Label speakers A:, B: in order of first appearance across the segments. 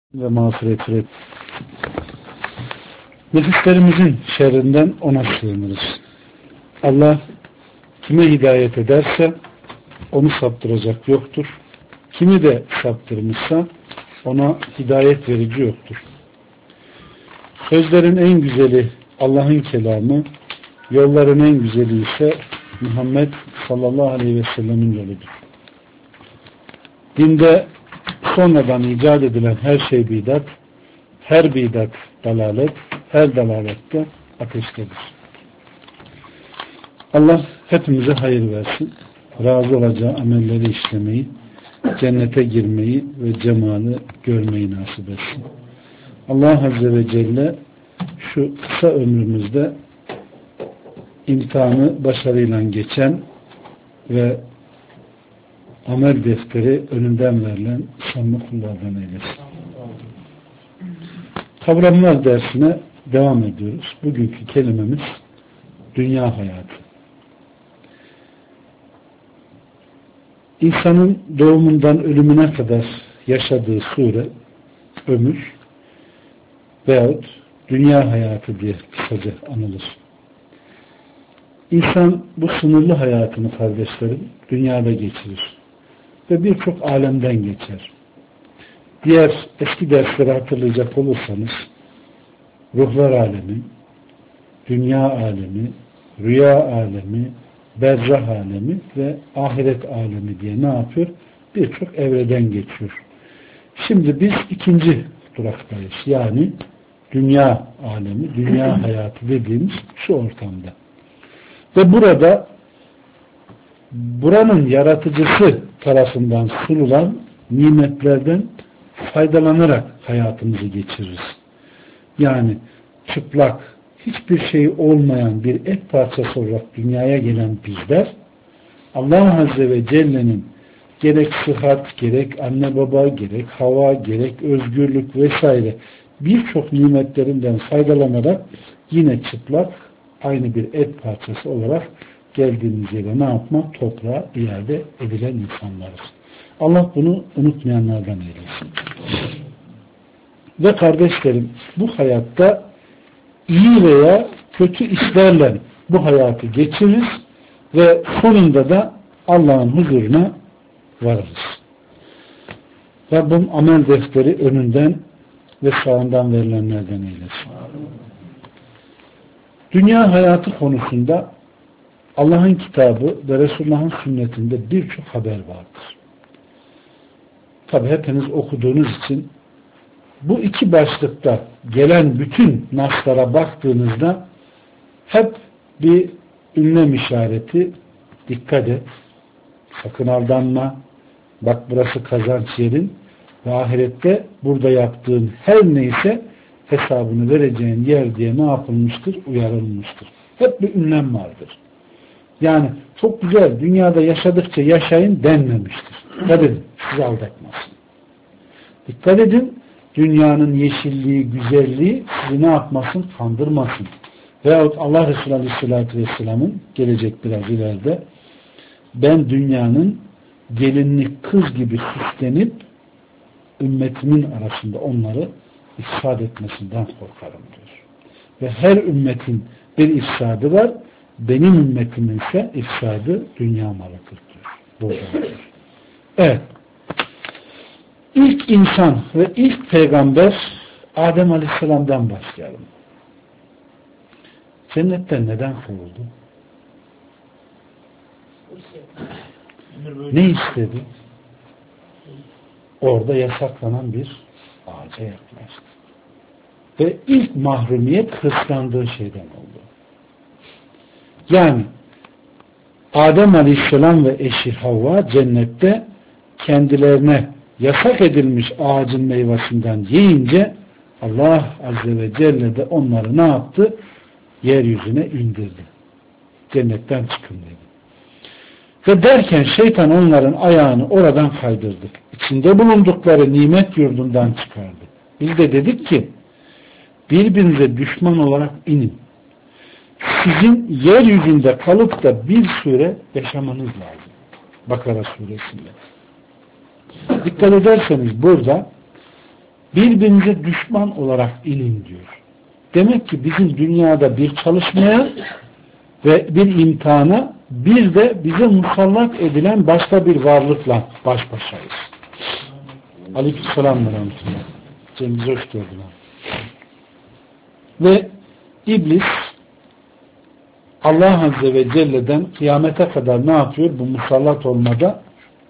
A: ve mağfiret et. Nefislerimizin şerrinden ona sığınırız. Allah kime hidayet ederse onu saptıracak yoktur. Kimi de saptırmışsa ona hidayet verici yoktur. Sözlerin en güzeli Allah'ın kelamı, yolların en güzeli ise Muhammed sallallahu aleyhi ve sellemin yoludur. Dinde sonradan icat edilen her şey bidat, her bidat dalalet, her dalalette ateştedir. Allah hepimize hayır versin, razı olacağı amelleri işlemeyi, cennete girmeyi ve cemali görmeyi nasip etsin. Allah Azze ve Celle şu kısa ömrümüzde imtihanı başarıyla geçen ve amel defteri önünden verilen samimi kullardan eylesin. Kavramlar dersine devam ediyoruz. Bugünkü kelimemiz dünya hayatı. İnsanın doğumundan ölümüne kadar yaşadığı sure, ömür veyahut dünya hayatı diye kısaca anılır. İnsan bu sınırlı hayatını kardeşlerim dünyada geçirir ve birçok alemden geçer. Diğer eski dersleri hatırlayacak olursanız ruhlar alemi, dünya alemi, rüya alemi, berzah alemi ve ahiret alemi diye ne yapıyor? Birçok evreden geçiyor. Şimdi biz ikinci duraktayız. Yani dünya alemi, dünya hayatı dediğimiz şu ortamda. Ve burada buranın yaratıcısı tarafından sunulan nimetlerden faydalanarak hayatımızı geçiririz. Yani çıplak, hiçbir şey olmayan bir et parçası olarak dünyaya gelen bizler, Allah Azze ve Celle'nin gerek sıhhat, gerek anne baba, gerek hava, gerek özgürlük vesaire birçok nimetlerinden faydalanarak yine çıplak, aynı bir et parçası olarak geldiğimiz yere ne yapmak? Toprağa iade edilen insanlarız. Allah bunu unutmayanlardan eylesin. Ve kardeşlerim, bu hayatta iyi veya kötü işlerle bu hayatı geçiririz ve sonunda da Allah'ın huzuruna varırız. Rabbim amel defteri önünden ve sağından verilenlerden eylesin. Dünya hayatı konusunda Allah'ın kitabı ve Resulullah'ın sünnetinde birçok haber vardır. Tabi hepiniz okuduğunuz için bu iki başlıkta gelen bütün naslara baktığınızda hep bir ünlem işareti, dikkat et, sakın aldanma, bak burası kazanç yerin ve ahirette burada yaptığın her neyse hesabını vereceğin yer diye ne yapılmıştır? Uyarılmıştır. Hep bir ünlem vardır. Yani çok güzel, dünyada yaşadıkça yaşayın denmemiştir. Dikkat edin, sizi aldatmasın. Dikkat edin, dünyanın yeşilliği, güzelliği sizi ne yapmasın? Kandırmasın. Veyahut Allah Resulü Aleyhisselatü Vesselam'ın gelecek biraz ileride ben dünyanın gelinlik kız gibi süslenip ümmetimin arasında onları ifsad etmesinden korkarım diyor. Ve her ümmetin bir ifsadı var. Benim ümmetimin ise ifsadı dünya malıdır diyor. Evet. İlk insan ve ilk peygamber Adem Aleyhisselam'dan başlayalım. Cennetten neden kovuldu? Ne istedi? Orada yasaklanan bir ağaca yaklaştı. Ve ilk mahrumiyet hırslandığı şeyden oldu. Yani Adem Aleyhisselam ve eşi Havva cennette kendilerine yasak edilmiş ağacın meyvesinden yiyince Allah Azze ve Celle de onları ne yaptı? Yeryüzüne indirdi. Cennetten çıkın dedi. Ve derken şeytan onların ayağını oradan kaydırdı. İçinde bulundukları nimet yurdundan çıkardı. Biz de dedik ki birbirinize düşman olarak inin. Sizin yeryüzünde kalıp da bir süre yaşamanız lazım. Bakara suresinde. Dikkat ederseniz burada birbirinize düşman olarak inin diyor. Demek ki bizim dünyada bir çalışmaya ve bir imtihana, bir de bize musallat edilen başka bir varlıkla baş başayız. Aleykümselam ve rahmetullah. Cengiz hoş geldin. Ve İblis Allah Azze ve Celle'den kıyamete kadar ne yapıyor? Bu musallat olmada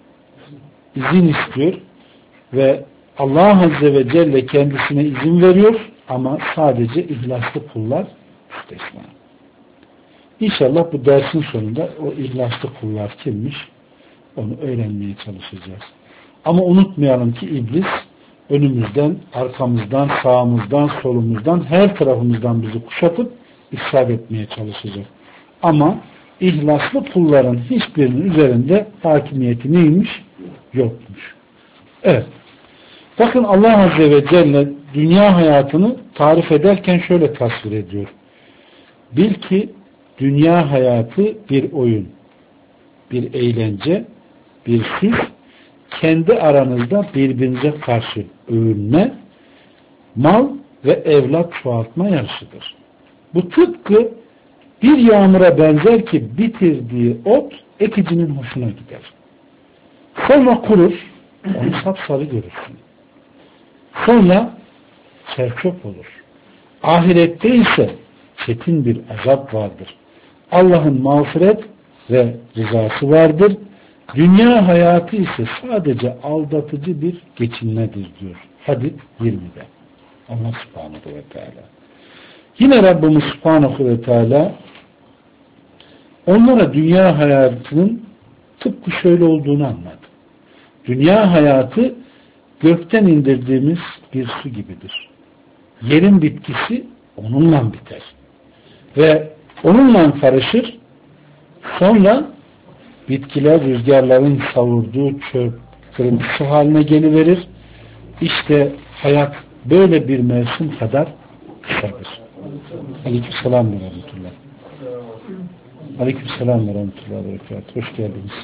A: izin istiyor ve Allah Azze ve Celle kendisine izin veriyor ama sadece ihlaslı kullar müstesna. İnşallah bu dersin sonunda o ihlaslı kullar kimmiş? Onu öğrenmeye çalışacağız. Ama unutmayalım ki İblis önümüzden, arkamızdan, sağımızdan, solumuzdan, her tarafımızdan bizi kuşatıp ifsad etmeye çalışacak. Ama ihlaslı kulların hiçbirinin üzerinde hakimiyeti neymiş? Yokmuş. Evet. Bakın Allah Azze ve Celle dünya hayatını tarif ederken şöyle tasvir ediyor. Bil ki dünya hayatı bir oyun, bir eğlence, bir süs, kendi aranızda birbirinize karşı övünme, mal ve evlat çoğaltma yarışıdır. Bu tıpkı bir yağmura benzer ki bitirdiği ot ekicinin hoşuna gider. Sonra kurur, onu sapsarı görürsün. Sonra serçöp olur. Ahirette ise çetin bir azap vardır. Allah'ın mağfiret ve rızası vardır. Dünya hayatı ise sadece aldatıcı bir geçinmedir diyor. Hadid 20'de. Allah subhanahu ve teala. Yine Rabbimiz subhanahu ve teala onlara dünya hayatının tıpkı şöyle olduğunu anlattı. Dünya hayatı gökten indirdiğimiz bir su gibidir. Yerin bitkisi onunla biter. Ve onunla karışır. Sonra bitkiler rüzgarların savurduğu çöp kırıntısı haline geliverir. İşte hayat böyle bir mevsim kadar kısadır. Aleykümselam ve rahmetullah. Aleykümselam ve rahmetullah ve berekatuhu. Hoş geldiniz.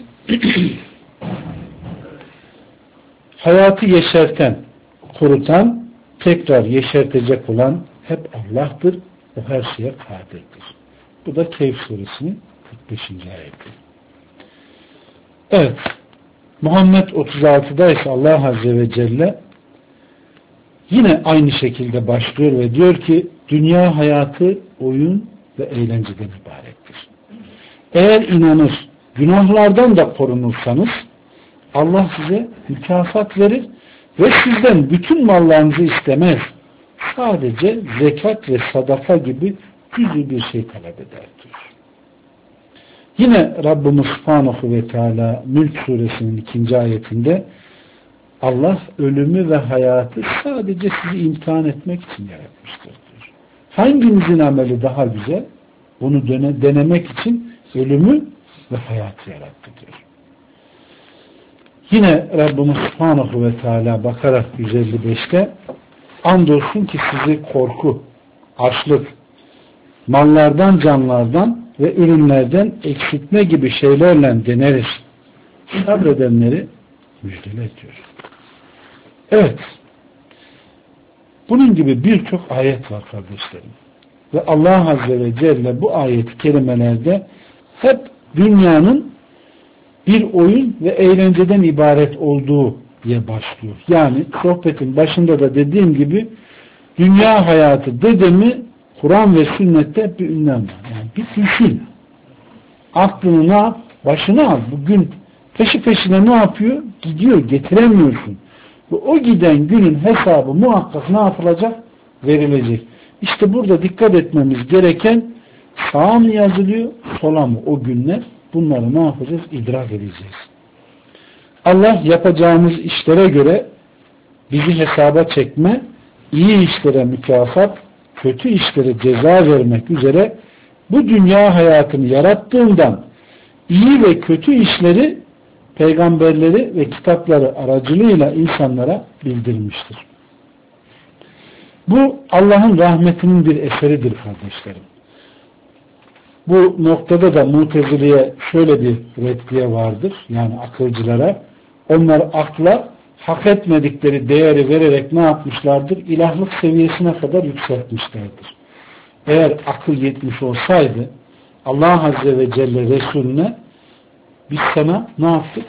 A: Hayatı yeşerten, kurutan, tekrar yeşertecek olan hep Allah'tır. O her şeye kadirdir. Bu da Kehf suresinin 45. ayeti. Evet. Muhammed 36'da ise Allah Azze ve Celle yine aynı şekilde başlıyor ve diyor ki dünya hayatı oyun ve eğlenceden ibarettir. Eğer inanır, günahlardan da korunursanız Allah size mükafat verir ve sizden bütün mallarınızı istemez. Sadece zekat ve sadaka gibi cüz'i bir şey talep eder diyor. Yine Rabbimiz Subhanahu ve Teala Mülk suresinin 2. ayetinde Allah ölümü ve hayatı sadece sizi imtihan etmek için yaratmıştır diyor. Hanginizin ameli daha güzel? Bunu denemek için ölümü ve hayatı yarattı diyor. Yine Rabbimiz Subhanahu ve Teala Bakara 155'te andolsun ki sizi korku, açlık, mallardan, canlardan ve ürünlerden eksiltme gibi şeylerle deneriz. Sabredenleri müjdele ediyor. Evet. Bunun gibi birçok ayet var kardeşlerim. Ve Allah Azze ve Celle bu ayet-i kerimelerde hep dünyanın bir oyun ve eğlenceden ibaret olduğu diye başlıyor. Yani sohbetin başında da dediğim gibi dünya hayatı dedemi Kur'an ve sünnette bir ünlem var. Yani bir düşün. Aklını ne yap? Başına al. Bugün peşi peşine ne yapıyor? Gidiyor. Getiremiyorsun. Ve o giden günün hesabı muhakkak ne yapılacak? Verilecek. İşte burada dikkat etmemiz gereken sağa mı yazılıyor? Sola mı? O günler. Bunları ne yapacağız? İdrak edeceğiz. Allah yapacağımız işlere göre bizi hesaba çekme, iyi işlere mükafat, kötü işlere ceza vermek üzere bu dünya hayatını yarattığından iyi ve kötü işleri peygamberleri ve kitapları aracılığıyla insanlara bildirmiştir. Bu Allah'ın rahmetinin bir eseridir kardeşlerim. Bu noktada da Mutezile'ye şöyle bir reddiye vardır. Yani akılcılara. Onlar akla hak etmedikleri değeri vererek ne yapmışlardır? İlahlık seviyesine kadar yükseltmişlerdir. Eğer akıl yetmiş olsaydı Allah Azze ve Celle Resulüne biz sana ne yaptık?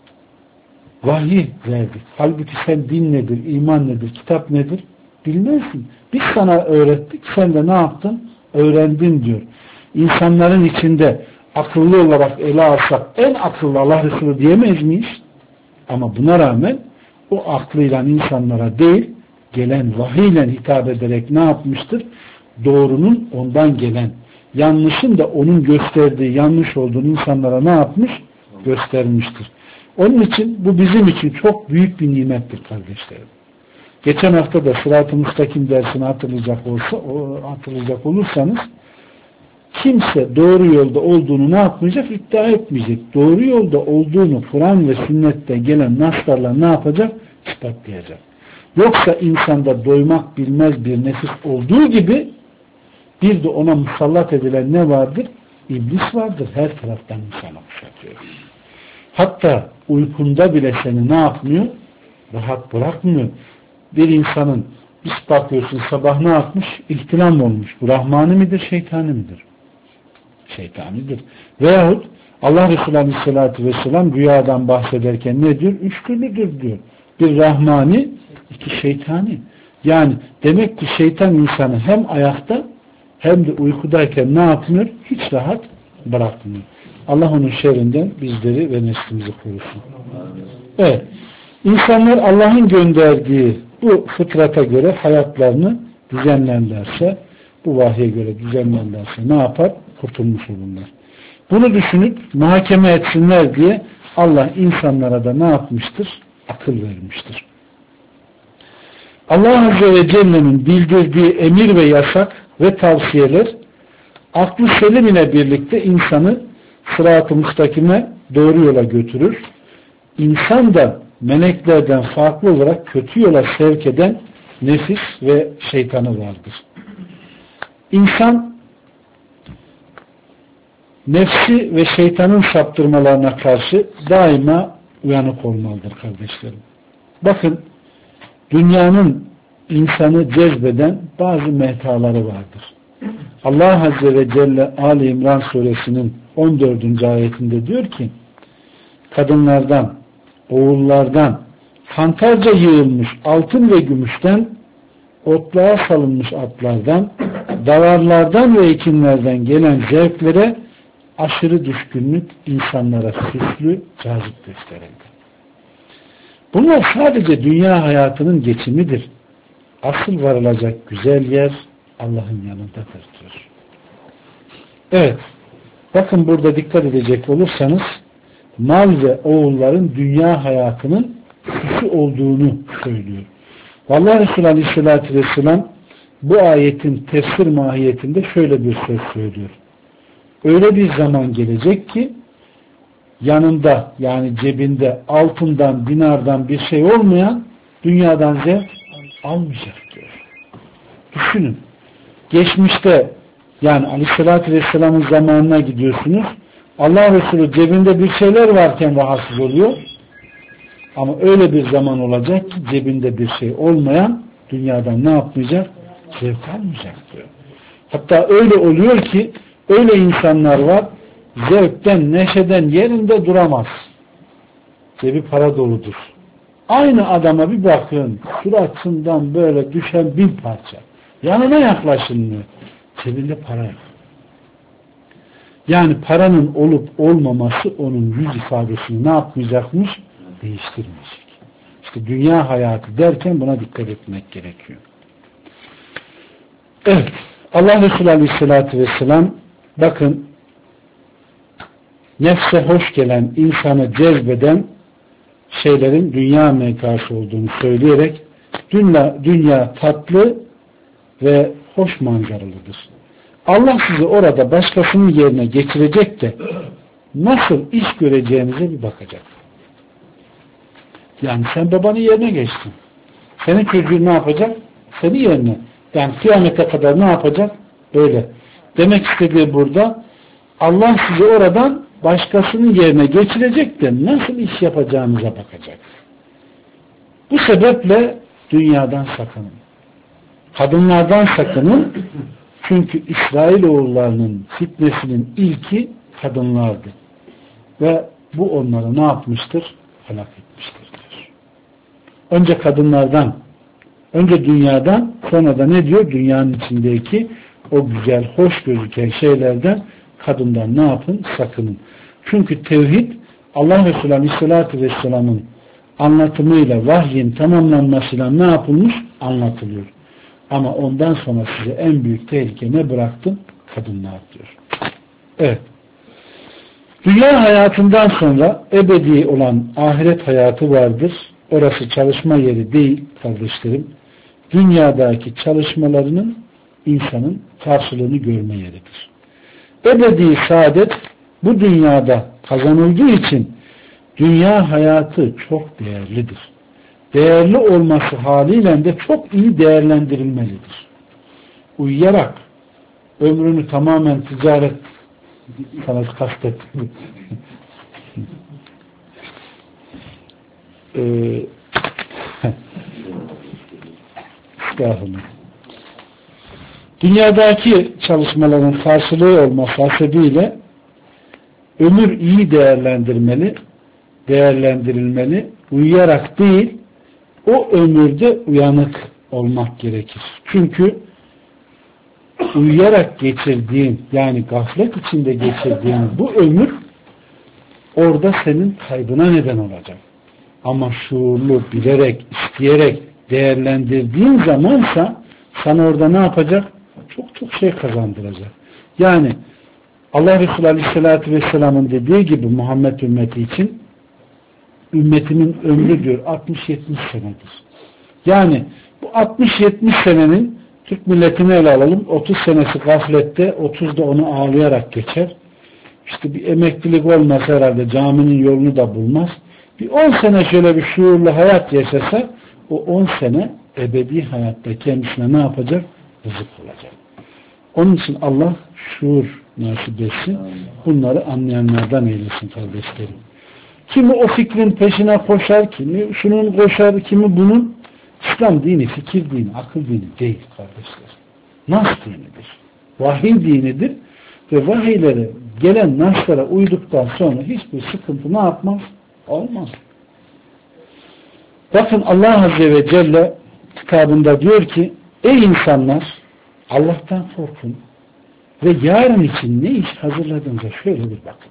A: Vahiy verdik. Halbuki sen din nedir, iman nedir, kitap nedir bilmezsin. Biz sana öğrettik, sen de ne yaptın? Öğrendin diyor. İnsanların içinde akıllı olarak ele alsak en akıllı Allah Resulü diyemeyiz miyiz? Ama buna rağmen o aklıyla insanlara değil, gelen vahiyle hitap ederek ne yapmıştır? Doğrunun ondan gelen, yanlışın da onun gösterdiği yanlış olduğunu insanlara ne yapmış? Göstermiştir. Onun için bu bizim için çok büyük bir nimettir kardeşlerim. Geçen hafta da Sırat-ı Müstakim dersini hatırlayacak olursanız kimse doğru yolda olduğunu ne yapmayacak? İddia etmeyecek. Doğru yolda olduğunu Kur'an ve sünnette gelen naslarla ne yapacak? İspatlayacak. Yoksa insanda doymak bilmez bir nefis olduğu gibi bir de ona musallat edilen ne vardır? İblis vardır. Her taraftan insana kuşatıyor. Hatta uykunda bile seni ne yapmıyor? Rahat bırakmıyor. Bir insanın biz bakıyorsun sabah ne yapmış? İhtilam olmuş. Bu Rahmani midir, şeytani midir? Şeytanidir. Veyahut Allah Resulü Aleyhisselatü Vesselam rüyadan bahsederken ne diyor? 3 türlüdür diyor. Bir Rahmani, 2 şeytani. Yani demek ki şeytan insanı hem ayakta hem de uykudayken ne yapmıyor? Hiç rahat bırakmıyor. Allah onun şerrinden bizleri ve neslimizi korusun. Evet. İnsanlar Allah'ın gönderdiği bu fıtrata göre hayatlarını düzenlerlerse, bu vahye göre düzenlerlerse ne yapar? Kurtulmuş olurlar. Bunu düşünüp muhakeme etsinler diye Allah insanlara da ne yapmıştır? Akıl vermiştir. Allah Azze ve Celle'nin bildirdiği emir ve yasak ve tavsiyeler aklı selim ile birlikte insanı sırat-ı müstakime doğru yola götürür. İnsan da meleklerden farklı olarak kötü yola sevk eden nefis ve şeytanı vardır. İnsan nefsi ve şeytanın saptırmalarına karşı daima uyanık olmalıdır kardeşlerim. Bakın dünyanın insanı cezbeden bazı mehtaları vardır. Allah Azze ve Celle Ali İmran suresinin 14. ayetinde diyor ki kadınlardan, oğullardan, kantarca yığılmış altın ve gümüşten, otluğa salınmış atlardan, davarlardan ve ekinlerden gelen zevklere aşırı düşkünlük insanlara süslü, cazip gösterildi. Bunlar sadece dünya hayatının geçimidir. Asıl varılacak güzel yer Allah'ın yanındadır diyor. Evet. Bakın burada dikkat edecek olursanız mal ve oğulların dünya hayatının süsü olduğunu söylüyor. Vallahi Resulü Aleyhisselatü Vesselam bu ayetin tefsir mahiyetinde şöyle bir söz söylüyor. Öyle bir zaman gelecek ki yanında yani cebinde altından, dinardan bir şey olmayan dünyadan zevk almayacak diyor. Düşünün. Geçmişte yani Aleyhisselatü Vesselam'ın zamanına gidiyorsunuz. Allah Resulü cebinde bir şeyler varken rahatsız oluyor. Ama öyle bir zaman olacak ki cebinde bir şey olmayan dünyadan ne yapmayacak? Zevk almayacak diyor. Hatta öyle oluyor ki öyle insanlar var zevkten, neşeden yerinde duramaz. Cebi para doludur. Aynı adama bir bakın suratından böyle düşen 1000 parça. Yanına yaklaşılmıyor. Cebinde para yok. Yani paranın olup olmaması onun yüz ifadesini ne yapmayacakmış? Değiştirmeyecek. İşte dünya hayatı derken buna dikkat etmek gerekiyor. Evet. Allah Resulü Aleyhisselatü Vesselam bakın nefse hoş gelen, insanı cezbeden şeylerin dünya mekası olduğunu söyleyerek dünya tatlı ve hoş manzaralıdır. Allah sizi orada başkasının yerine geçirecek de nasıl iş göreceğinize bir bakacak. Yani sen babanın yerine geçtin. Senin çocuğun ne yapacak? Senin yerine. Yani kıyamete kadar ne yapacak? Öyle. Demek istediği burada Allah sizi oradan başkasının yerine geçirecek de nasıl iş yapacağınıza bakacak. Bu sebeple dünyadan sakının. Kadınlardan sakının. Çünkü İsrailoğullarının fitnesinin ilki kadınlardı. Ve bu onları ne yapmıştır? Helak etmiştir diyor. Önce kadınlardan, önce dünyadan, sonra da ne diyor? Dünyanın içindeki o güzel, hoş gözüken şeylerden, kadından ne yapın? Sakının. Çünkü tevhid, Allah Resulü Aleyhisselatü Vesselam'ın anlatımıyla, vahyin tamamlanmasıyla ne yapılmış? Anlatılıyor. Ama ondan sonra size en büyük tehlike ne bıraktım? Kadınlar diyor. Evet. Dünya hayatından sonra ebedi olan ahiret hayatı vardır. Orası çalışma yeri değil kardeşlerim. Dünyadaki çalışmalarının insanın karşılığını görme yeridir. Ebedi saadet bu dünyada kazanıldığı için dünya hayatı çok değerlidir. Değerli olması haliyle de çok iyi değerlendirilmelidir. Uyuyarak ömrünü tamamen ticaret sana kastettim. Dünyadaki çalışmaların karşılığı olması hasebiyle ömür iyi değerlendirilmeli, uyuyarak değil, o ömürde uyanık olmak gerekir. Çünkü uyuyarak geçirdiğin, yani gaflet içinde geçirdiğin bu ömür orada senin kaybına neden olacak. Ama şuurlu, bilerek, isteyerek değerlendirdiğin zamansa sana orada ne yapacak? Çok şey kazandıracak. Yani Allah Resulü Aleyhisselatü Vesselam'ın dediği gibi Muhammed ümmeti için ümmetimin ömrü diyor 60-70 senedir. Yani bu 60-70 senenin Türk milletini ele alalım. 30 senesi gaflette, 30'da onu ağlayarak geçer. İşte bir emeklilik olmaz herhalde, caminin yolunu da bulmaz. Bir 10 sene şöyle bir şuurlu hayat yaşasa, o 10 sene ebedi hayatta kendisine ne yapacak? Rızık olacak. Onun için Allah şuur nasip etsin. Bunları anlayanlardan eylesin kardeşlerim. Kimi o fikrin peşine koşar, kimi şunun koşar, kimi bunun. İslam dini, fikir dini, akıl dini değil kardeşler. Nas dinidir. Vahiy dinidir. Ve vahiylere gelen naslara uyduktan sonra hiçbir sıkıntı ne yapmaz? Olmaz. Bakın Allah Azze ve Celle kitabında diyor ki, ey insanlar, Allah'tan korkun ve yarın için ne iş hazırladığınıza şöyle bir bakın.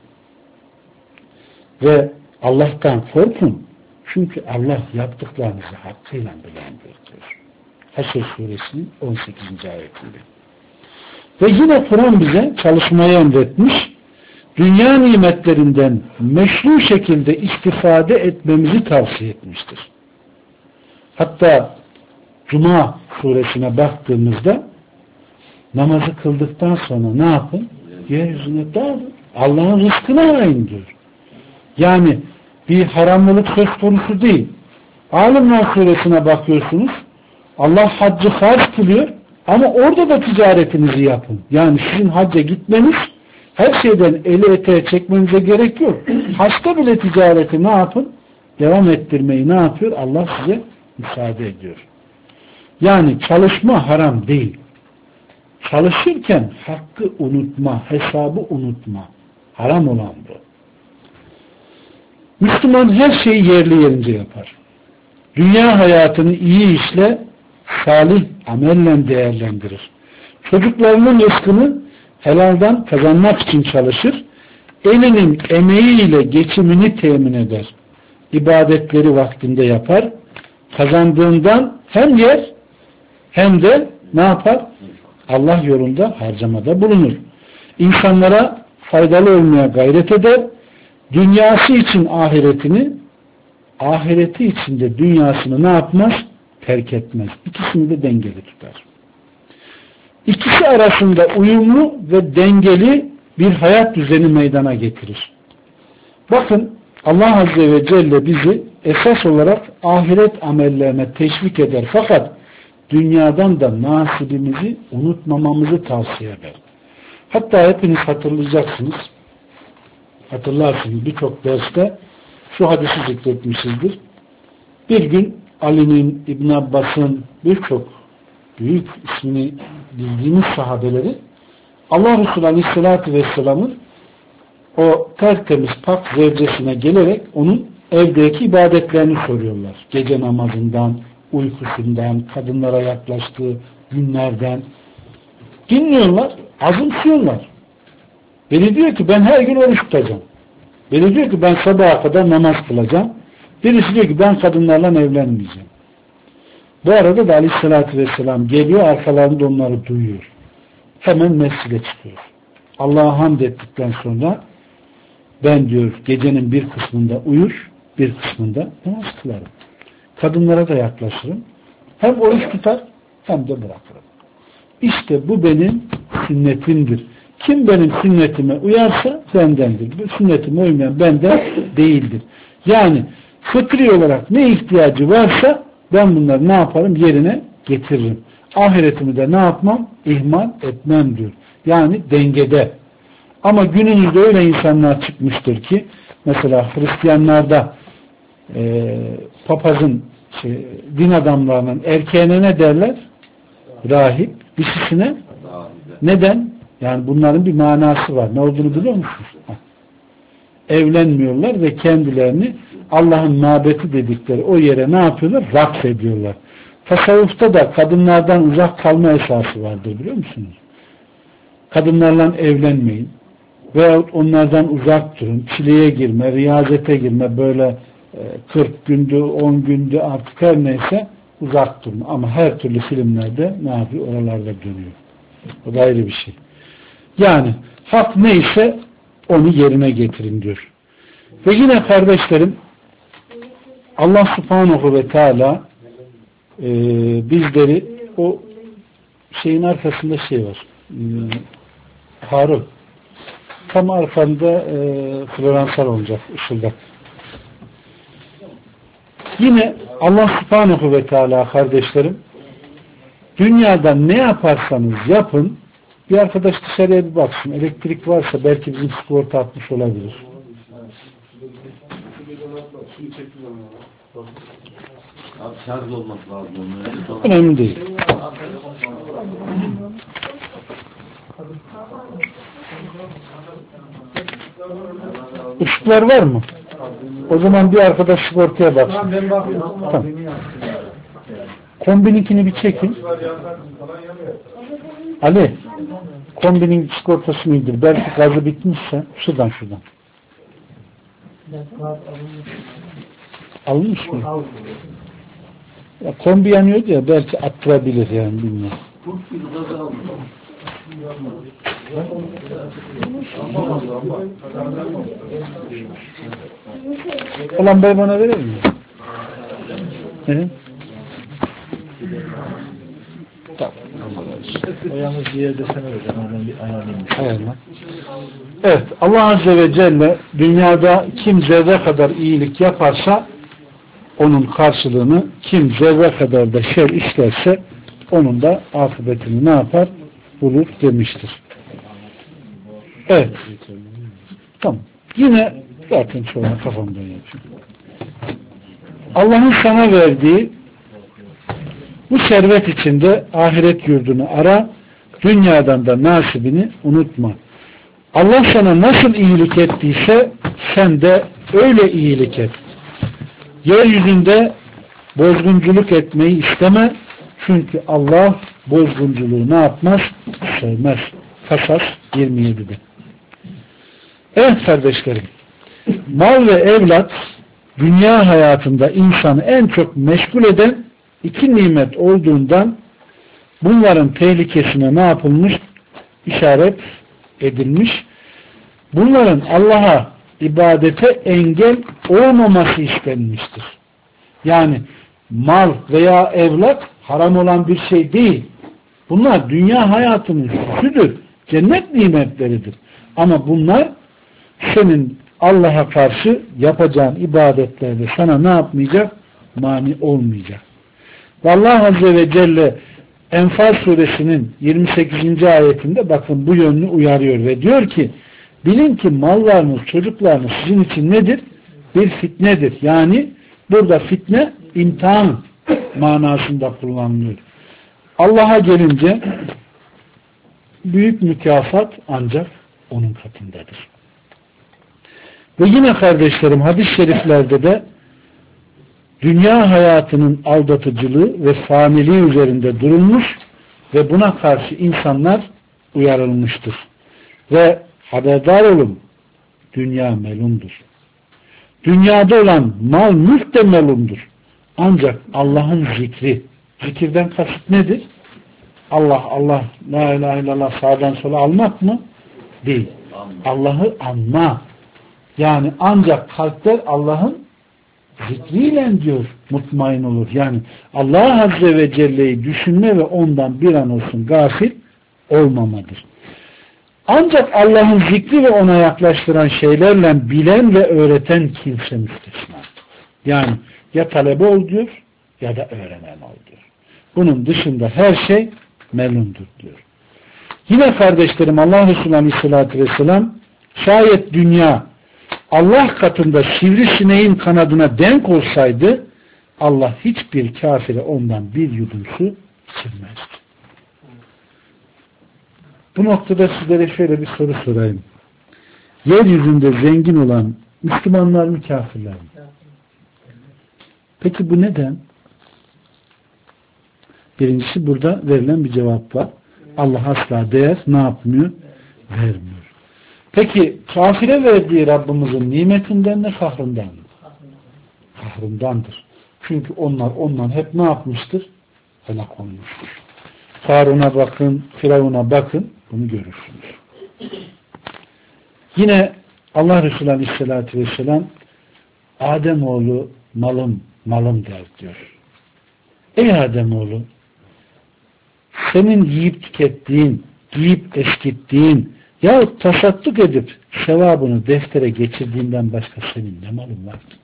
A: Ve Allah'tan korkun. Çünkü Allah yaptıklarınızı hakkıyla bilendir diyor. Haşr suresinin 18. ayetinde. Ve yine Kur'an bize çalışmayı emretmiş, dünya nimetlerinden meşru şekilde istifade etmemizi tavsiye etmiştir. Hatta Cuma suresine baktığımızda namazı kıldıktan sonra ne yapın? Yeryüzüne dağılın. Allah'ın rızkını arayın diyor. Yani bir haramlılık söz konusu değil. Alimler suresine bakıyorsunuz. Allah haccı farz kılıyor ama orada da ticaretinizi yapın. Yani sizin hacca gitmeniz her şeyden eli eteğe çekmenize gerek yok. Haçta bile ticareti ne yapın? Devam ettirmeyi ne yapıyor? Allah size müsaade ediyor. Yani çalışma haram değil. Çalışırken hakkı unutma, hesabı unutma. Haram olan bu. Müslüman her şeyi yerli yerince yapar. Dünya hayatını iyi işle, salih amelle değerlendirir. Çocuklarının rızkını helaldan kazanmak için çalışır. Elinin emeğiyle geçimini temin eder. İbadetleri vaktinde yapar. Kazandığından hem yer hem de ne yapar? Allah yolunda harcamada bulunur. İnsanlara faydalı olmaya gayret eder. Dünyası için ahiretini, ahireti için de dünyasını ne yapmaz? Terk etmez. İkisini de dengeli tutar. İkisi arasında uyumlu ve dengeli bir hayat düzeni meydana getirir. Bakın Allah Azze ve Celle bizi esas olarak ahiret amellerine teşvik eder. Fakat dünyadan da nasibimizi unutmamamızı tavsiye eder. Hatta hepiniz hatırlayacaksınız. Hatırlarsınız birçok derste şu hadisi zikretmişizdir. Bir gün Ali'nin, İbn Abbas'ın birçok büyük ismini bildiğimiz sahabeleri Allah Resulü Aleyhisselatü Vesselam'ın o tertemiz pak zevcesine gelerek onun evdeki ibadetlerini soruyorlar. Gece namazından, uykusundan, kadınlara yaklaştığı günlerden dinliyorlar, azımsıyorlar. Biri diyor ki ben her gün oruç tutacağım. Biri diyor ki ben sabaha kadar namaz kılacağım. Birisi diyor ki ben kadınlarla evlenmeyeceğim. Bu arada da Aleyhisselatü Vesselam geliyor, arkalarında onları duyuyor. Hemen mescide çıkıyor. Allah'a hamd ettikten sonra ben diyor gecenin bir kısmında uyur, bir kısmında namaz kılarım. Kadınlara da yaklaşırım. Hem oruç tutar hem de bırakırım. İşte bu benim sünnetimdir. Kim benim sünnetime uyarsa bendendir. Bu sünnetime uymayan benden değildir. Yani fıtri olarak ne ihtiyacı varsa ben bunları ne yaparım? Yerine getiririm. Ahiretimi de ne yapmam? İhmal etmem diyor. Yani dengede. Ama günümüzde öyle insanlar çıkmıştır ki mesela Hristiyanlarda papazın din adamlarının erkeğine ne derler? Rahip. Dişisine neden? Yani bunların bir manası var. Ne olduğunu biliyor musunuz? Evlenmiyorlar ve kendilerini Allah'ın mabeti dedikleri o yere ne yapıyorlar? Raks ediyorlar. Tasavvufta da kadınlardan uzak kalma esası vardır biliyor musunuz? Kadınlarla evlenmeyin. Veyahut onlardan uzak durun. Çileye girme, riyazete girme, böyle 40 gündü, 10 gündü artık her neyse uzak durun. Ama her türlü filmlerde ne yapıyor? Oralarda dönüyor. O da ayrı bir şey. Yani hak neyse onu yerine getirin diyor. Ve yine kardeşlerim Allah Subhanahu ve Teala bizleri o şeyin arkasında şey var. Harun. Tam arkanda floransal olacak ışıldak. Yine Allah Subhanahu ve Teala kardeşlerim dünyada ne yaparsanız yapın bir arkadaş dışarıya bir baksın. Elektrik varsa belki bizim sigorta atmış olabilir.
B: Abi şarj olması lazım.
A: Önemli değil. Işıklar var mı? O zaman bir arkadaş sigortaya baksın. Tamam. Kombininkini bir çekin. Ali, kombinin sigortasını indir. Belki gazı bitmişse şuradan. Almış mı? Ya, kombi yanıyordu ya belki attırabilir yani bilmiyorum. O lambayı bana verir mi? Evet.
C: Ayağımız bir yerde sen öyle. Bir ayağını
A: Evet. Allah Azze ve Celle dünyada kim zerre kadar iyilik yaparsa onun karşılığını kim zerre kadar da şer işlerse onun da akıbetini ne yapar? Bulur demiştir. Evet. Tamam. Yine zaten sonra kafamdan yapıyorum. Allah'ın sana verdiği bu servet içinde ahiret yurdunu ara, dünyadan da nasibini unutma. Allah sana nasıl iyilik ettiyse sen de öyle iyilik et. Yeryüzünde bozgunculuk etmeyi isteme. Çünkü Allah bozgunculuğu ne yapmaz? Sevmez. Kasas 27'de. Evet kardeşlerim. Mal ve evlat dünya hayatında insanı en çok meşgul eden iki nimet olduğundan bunların tehlikesine ne yapılmış? İşaret edilmiş. Bunların Allah'a ibadete engel olmaması istenmiştir. Yani mal veya evlat haram olan bir şey değil. Bunlar dünya hayatının süsüdür. Cennet nimetleridir. Ama bunlar senin Allah'a karşı yapacağın ibadetlerde sana ne yapmayacak? Mani olmayacak. Ve Allah Azze ve Celle Enfal suresinin 28. ayetinde bakın bu yönünü uyarıyor ve diyor ki bilin ki mallarınız, çocuklarınız sizin için nedir? Bir fitnedir. Yani burada fitne imtihan manasında kullanılıyor. Allah'a gelince büyük mükafat ancak onun katındadır. Ve yine kardeşlerim hadis-i şeriflerde de dünya hayatının aldatıcılığı ve faniliği üzerinde durulmuş ve buna karşı insanlar uyarılmıştır. Ve haberdar olun, dünya melundur. Dünyada olan mal mülk de melundur. Ancak Allah'ın zikri, zikirden kasıt nedir? Allah, Allah, la ilahe illallah sağdan sola almak mı? Değil. Allah'ı anma. Yani ancak kalpler Allah'ın zikriyle diyor mutmain olur. Yani Allah Azze ve Celle'yi düşünme ve ondan bir an olsun gafil olmamadır. Ancak Allah'ın zikri ve ona yaklaştıran şeylerle bilen ve öğreten kimse müstesna. Yani ya talebe ol diyor ya da öğrenen ol diyor. Bunun dışında her şey melundur diyor. Yine kardeşlerim Allah Resulü Aleyhisselatü Vesselam şayet dünya Allah katında sivrisineğin kanadına denk olsaydı Allah hiçbir kafire ondan bir yudum su içirmezdi. Bu noktada sizlere şöyle bir soru sorayım. Yeryüzünde zengin olan Müslümanlar mı kafirler mi? Peki bu neden? Birincisi burada verilen bir cevap var. Allah asla değer ne yapmıyor? Vermiyor. Peki kafire verdiği Rabbimizin nimetinden mi kahrından mı? Kahrındandır. Çünkü onlar hep ne yapmıştır? Helak olmuştur. Karun'a bakın, Firavun'a bakın, bunu görürsünüz. Yine Allah Resulü Aleyhisselatü Vesselam Ademoğlu malım, malım der diyor. Ey Ademoğlu, senin yiyip tükettiğin, giyip eskittiğin yahut tasadduk edip sevabını deftere geçirdiğinden başka senin ne malın var ki?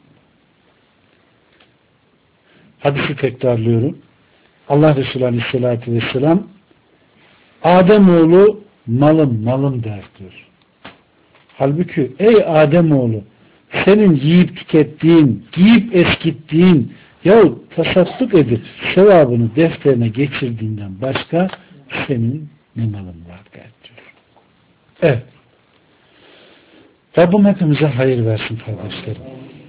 A: Hadisi tekrarlıyorum. Allah Resulü Aleyhisselatü Vesselam Ademoğlu malım, malım der diyor. Halbuki ey Ademoğlu, senin yiyip tükettiğin, giyip eskittiğin yahut tasadduk edip sevabını defterine geçirdiğinden başka senin ne malın var der diyor. Evet. Rabbim hepimize hayır versin kardeşlerim.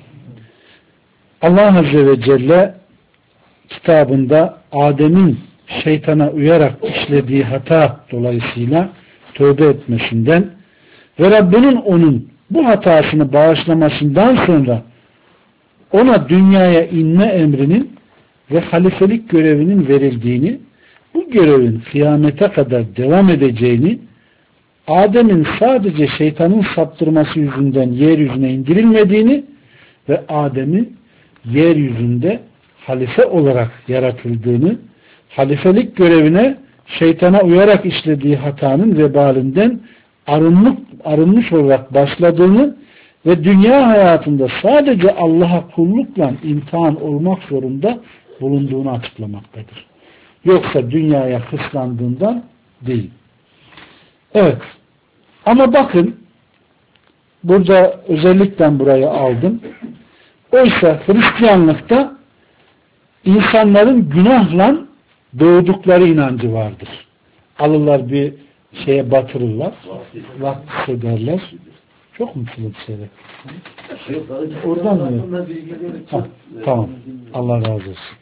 A: Allah Azze ve Celle kitabında Adem'in şeytana uyarak işlediği hata dolayısıyla tövbe etmesinden ve Rabbinin onun bu hatasını bağışlamasından sonra ona dünyaya inme emrinin ve halifelik görevinin verildiğini, bu görevin kıyamete kadar devam edeceğini, Adem'in sadece şeytanın saptırması yüzünden yeryüzüne indirilmediğini ve Adem'in yeryüzünde halife olarak yaratıldığını, halifelik görevine şeytana uyarak işlediği hatanın vebalinden arınmış olarak başladığını ve dünya hayatında sadece Allah'a kullukla imtihan olmak zorunda bulunduğunu açıklamaktadır. Yoksa dünyaya hırslandığından değil. Evet. Ama bakın burada özellikle burayı aldım. Oysa Hristiyanlıkta insanların günahla doğdukları inancı vardır. Alırlar bir şeye batırırlar. Vakıf ederler. Çok mu şeyler? Oradan mı? Tamam. Allah razı olsun.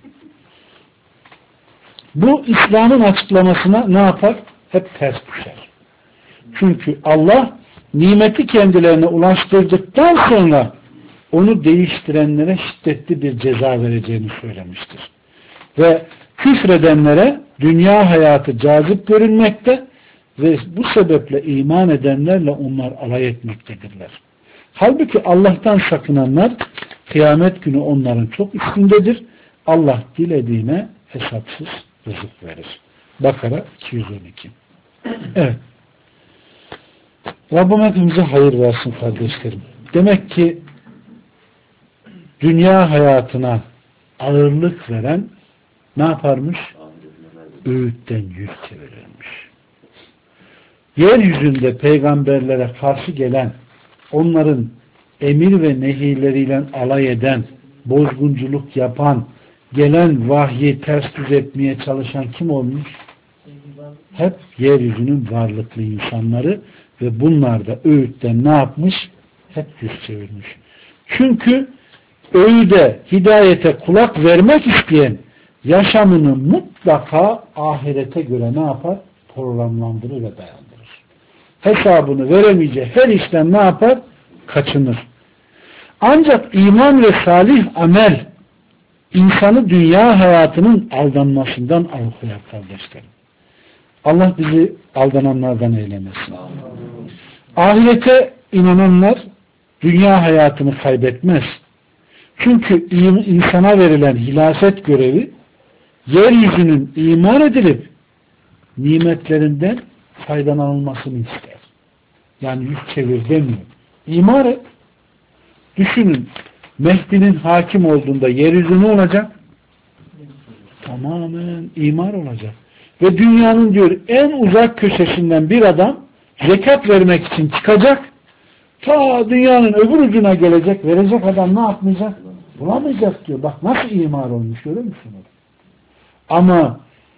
A: Bu İslam'ın açıklamasına ne yapar? Hep ters düşer. Çünkü Allah nimeti kendilerine ulaştırdıktan sonra onu değiştirenlere şiddetli bir ceza vereceğini söylemiştir. Ve küfredenlere dünya hayatı cazip görünmekte ve bu sebeple iman edenlerle onlar alay etmektedirler. Halbuki Allah'tan sakınanlar kıyamet günü onların çok üstündedir. Allah dilediğine hesapsız rızık verir. Bakara 212. Evet. Rabbim hepimize hayır versin kardeşlerim. Demek ki dünya hayatına ağırlık veren ne yaparmış? Öğütten yüz çevirirmiş. Yeryüzünde peygamberlere karşı gelen, onların emir ve nehirleriyle alay eden, bozgunculuk yapan, gelen vahyi ters düz etmeye çalışan kim olmuş? Hep yeryüzünün varlıklı insanları ve bunlar da öğütten ne yapmış? Hep yüz çevirmiş. Çünkü öğüde, hidayete kulak vermek isteyen yaşamını mutlaka ahirete göre ne yapar? Programlandırır ve dayandırır. Hesabını veremeyeceği her işten ne yapar? Kaçınır. Ancak iman ve salih amel insanı dünya hayatının aldanmasından alıkoyar kardeşlerim. Allah bizi aldananlardan eylemesin. Ahirete inananlar dünya hayatını kaybetmez. Çünkü insana verilen hilafet görevi yeryüzünün iman edilip nimetlerinden faydalanılmasını ister. Yani yüz çevir demiyor. İman et. Düşünün, Mehdi'nin hakim olduğunda yeryüzü ne olacak? Tamamen imar olacak. Ve dünyanın diyor en uzak köşesinden bir adam zekat vermek için çıkacak. Ta dünyanın öbür ucuna gelecek. Verecek adam ne yapmayacak? Bulamayacak diyor. Bak nasıl imar olmuş, görüyor musunuz? Ama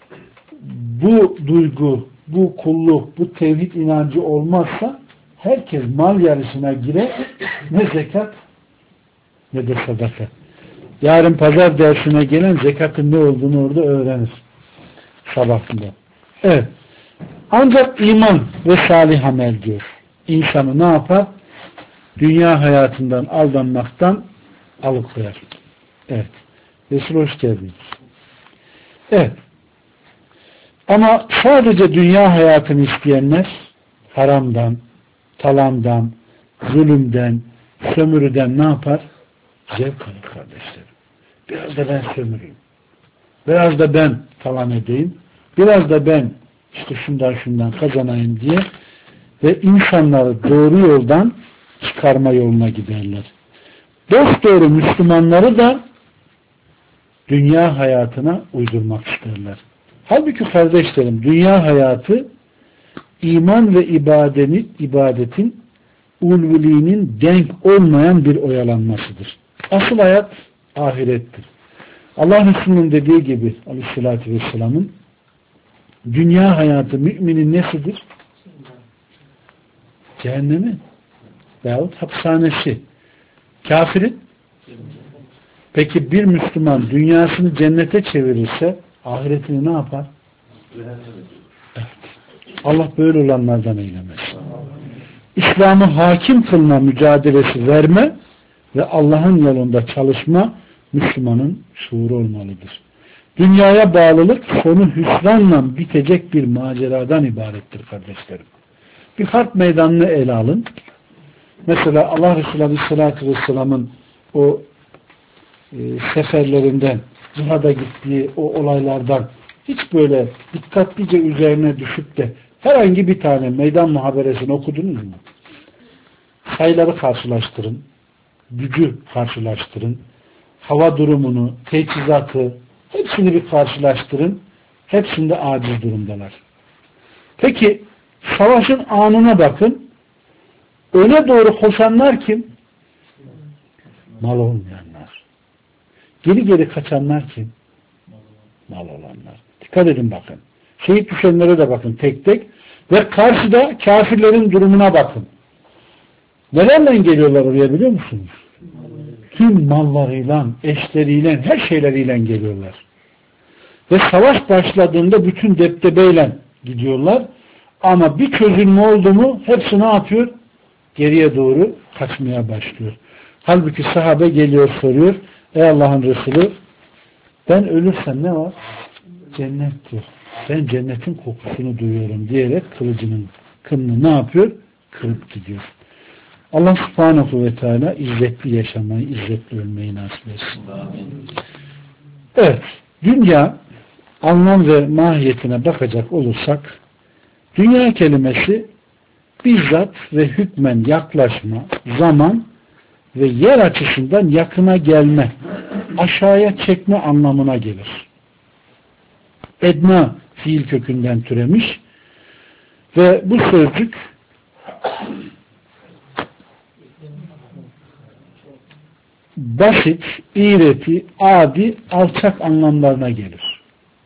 A: bu duygu, bu kulluk, bu tevhid inancı olmazsa herkes mal yarışına girer, ne zekat ne de sadaka. Yarın pazar dersine gelen zekatın ne olduğunu orada öğrenir. Sabahında. Evet. Ancak iman ve salih amel diyor. İnsanı ne yapar? Dünya hayatından aldanmaktan alıkoyar. Evet. Resul hoş geldiniz. Evet. Ama sadece dünya hayatını isteyenler haramdan, talandan, zulümden, sömürüden ne yapar? Zevk alır kardeşlerim. Biraz da ben sömüreyim. Biraz da ben talan edeyim. Biraz da ben işte şundan kazanayım diye ve insanları doğru yoldan çıkarma yoluna giderler. Dosdoğru Müslümanları da dünya hayatına uydurmak isterler. Halbuki kardeşlerim, dünya hayatı iman ve ibadetin ulviliğinin denk olmayan bir oyalanmasıdır. Asıl hayat ahirettir. Allah Resulü'nün dediği gibi Aleyhisselatü Vesselam'ın dünya hayatı müminin nesidir? Cehennemi veyahut hapishanesi. Kafirin? Peki bir Müslüman dünyasını cennete çevirirse ahiretini ne yapar? Evet. Allah böyle olanlardan eylemesin. İslam'ı hakim kılma mücadelesi verme ve Allah'ın yolunda çalışma Müslümanın şuuru olmalıdır. Dünyaya bağlılık sonu hüsranla bitecek bir maceradan ibarettir kardeşlerim. Bir harp meydanını ele alın. Mesela Allah Resulü Aleyhisselatü Vesselam'ın o seferlerinden, cihada gittiği o olaylardan hiç böyle dikkatlice üzerine düşüp de herhangi bir tane meydan muhaberesini okudunuz mu? Sayıları karşılaştırın, gücü karşılaştırın, hava durumunu, teçhizatı, hepsini bir karşılaştırın. Hepsinde aciz durumdalar. Peki savaşın anına bakın. Öne doğru koşanlar kim? Mal olmayanlar. Geri geri kaçanlar kim? Mal olanlar. Dikkat edin bakın. Şehit düşenlere de bakın tek tek. Ve karşıda kafirlerin durumuna bakın. Nelerle geliyorlar oraya biliyor musunuz? Tüm mallarıyla, eşleriyle, her şeyleriyle geliyorlar. Ve savaş başladığında bütün deptebeyle gidiyorlar. Ama bir çözülme oldu mu hepsi ne yapıyor? Geriye doğru kaçmaya başlıyor. Halbuki sahabe geliyor soruyor. Ey Allah'ın Resulü, ben ölürsem ne var? Cennet diyor. Ben cennetin kokusunu duyuyorum diyerek kılıcının kınını ne yapıyor? Kırıp gidiyor. Allah subhanahu ve teala izzetli yaşamayı, izzetli ölmeyi nasip etsin. Evet. Dünya anlam ve mahiyetine bakacak olursak dünya kelimesi bizzat ve hükmen yaklaşma, zaman ve yer açısından yakına gelme, aşağıya çekme anlamına gelir. Edna fiil kökünden türemiş ve bu sözcük basit, iğreti, adi, alçak anlamlarına gelir.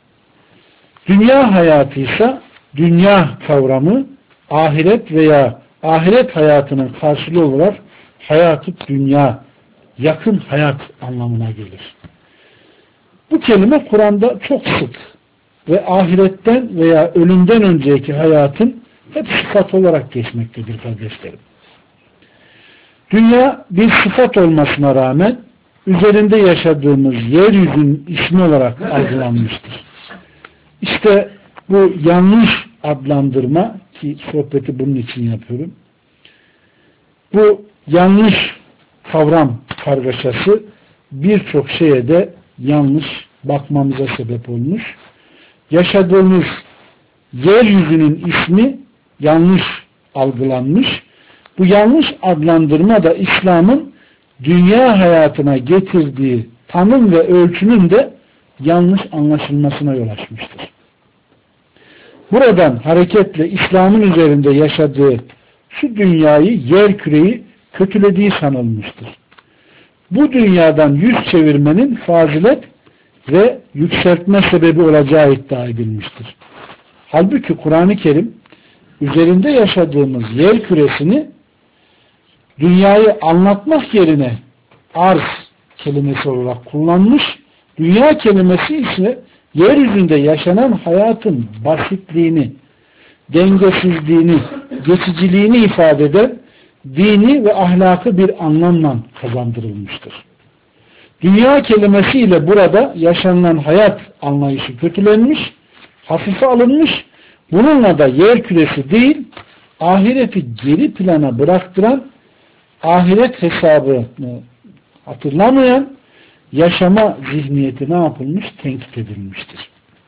A: Dünya hayatı ise dünya kavramı ahiret veya ahiret hayatının karşılığı olarak hayatı dünya, yakın hayat anlamına gelir. Bu kelime Kur'an'da çok sık ve ahiretten veya ölümden önceki hayatın hep sıfat olarak geçmektedir kardeşlerim. Dünya bir sıfat olmasına rağmen üzerinde yaşadığımız yeryüzünün ismi olarak algılanmıştır. İşte bu yanlış adlandırma, ki sohbeti bunun için yapıyorum, bu yanlış kavram kargaşası birçok şeye de yanlış bakmamıza sebep olmuş. Yaşadığımız yeryüzünün ismi yanlış algılanmış. Bu yanlış adlandırma da İslam'ın dünya hayatına getirdiği tanım ve ölçünün de yanlış anlaşılmasına yol açmıştır. Buradan hareketle İslam'ın üzerinde yaşadığı şu dünyayı, yer küreyi kötülediği sanılmıştır. Bu dünyadan yüz çevirmenin fazilet ve yükseltme sebebi olacağı iddia edilmiştir. Halbuki Kur'an-ı Kerim üzerinde yaşadığımız yer küresini dünyayı anlatmak yerine arz kelimesi olarak kullanmış, dünya kelimesi ise yeryüzünde yaşanan hayatın basitliğini, dengesizliğini, geçiciliğini ifade eden dini ve ahlakı bir anlamla kazandırılmıştır. Dünya kelimesiyle burada yaşanılan hayat anlayışı kötülenmiş, hafife alınmış, bununla da yer küresi değil, ahireti geri plana bıraktıran, ahiret hesabını hatırlamayan yaşama zihniyeti ne yapılmış? Tenkit edilmiştir.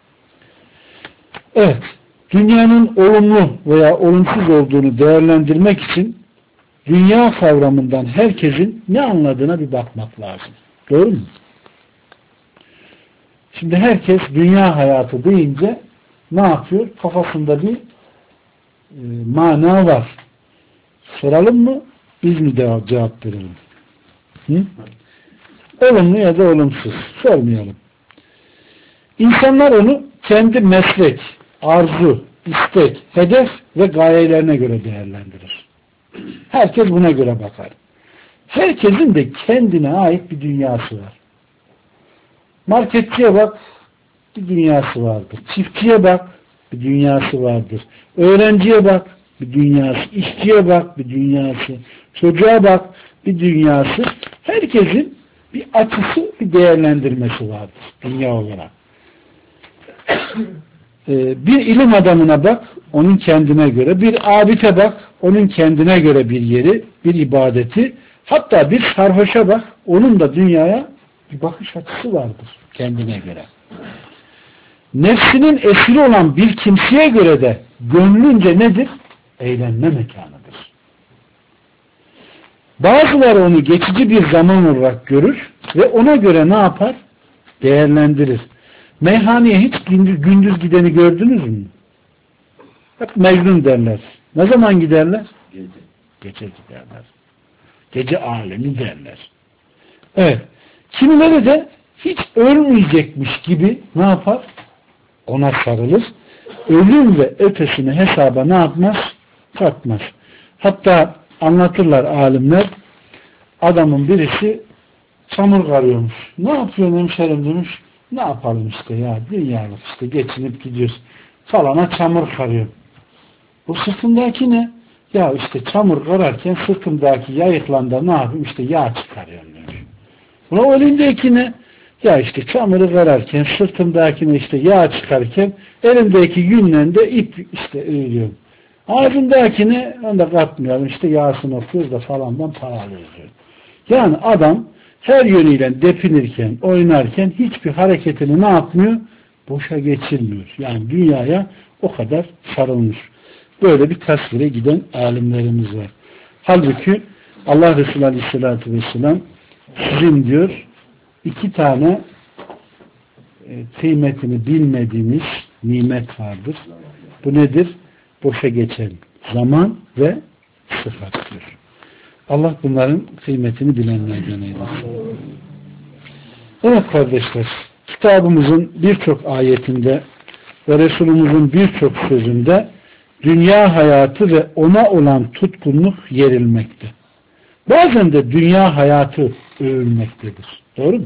A: Evet, dünyanın olumlu veya olumsuz olduğunu değerlendirmek için dünya kavramından herkesin ne anladığına bir bakmak lazım. Doğru mu? Şimdi herkes dünya hayatı deyince ne yapıyor? Kafasında bir mana var. Soralım mı? Biz mi cevap verelim? Hı? Olumlu ya da olumsuz. Sormayalım. İnsanlar onu kendi meslek, arzu, istek, hedef ve gayelerine göre değerlendirir. Herkes buna göre bakar. Herkesin de kendine ait bir dünyası var. Marketçiye bak, bir dünyası vardır. Çiftçiye bak, bir dünyası vardır. Öğrenciye bak, bir dünyası. İşçiye bak, bir dünyası. Çocuğa bak, bir dünyası. Herkesin bir açısı, bir değerlendirmesi vardır dünya olarak. Bir ilim adamına bak, onun kendine göre. Bir abide bak, onun kendine göre bir yeri, bir ibadeti. Hatta bir sarhoşa bak, onun da dünyaya bir bakış açısı vardır kendine göre. Nefsinin esiri olan bir kimseye göre de gönlünce nedir? Eğlenme mekanıdır. Bazıları onu geçici bir zaman olarak görür ve ona göre ne yapar? Değerlendirir. Meyhaneye hiç gündüz gideni gördünüz mü? Hep Mecnun derler. Ne zaman giderler? Gece giderler. Gece alemi derler. Evet. Kimileri de hiç ölmeyecekmiş gibi ne yapar? Ona sarılır. Ölüm ve ötesini hesaba ne yapmaz? Katmaz. Hatta anlatırlar alimler, adamın birisi çamur karıyormuş. Ne yapıyorsun hemşerim demiş. Ne yapalım işte ya, dünyalık işte, geçinip gidiyoruz. Falana çamur karıyor. Bu sırtındaki ne? Ya işte çamur kararken sırtımdaki yayıkla ne yapayım? İşte yağ çıkarıyorum demiş. Buna o elindeki ne? Ya işte çamuru kararken sırtımdakine işte yağ çıkarken elimdeki yünle de ip işte örüyorum. Ağzımdakine onu da katmıyorum. İşte yağsını okuyoruz da falandan para alıyoruz. Yani adam her yönüyle depinirken, oynarken hiçbir hareketini ne yapmıyor? Boşa geçirmiyor. Yani dünyaya o kadar sarılmış. Böyle bir tasvire giden alimlerimiz var. Halbuki Allah Resulü Aleyhisselatü Vesselam sizin diyor 2 tane kıymetini bilmediğiniz nimet vardır. Bu nedir? Boşa geçen zaman ve sıfat diyor. Allah bunların kıymetini bilenlerden eylesin. Evet kardeşler, kitabımızın birçok ayetinde ve Resulümüzün birçok sözünde dünya hayatı ve ona olan tutkunluk yerilmekte. Bazen de dünya hayatı övülmektedir. Doğru mu?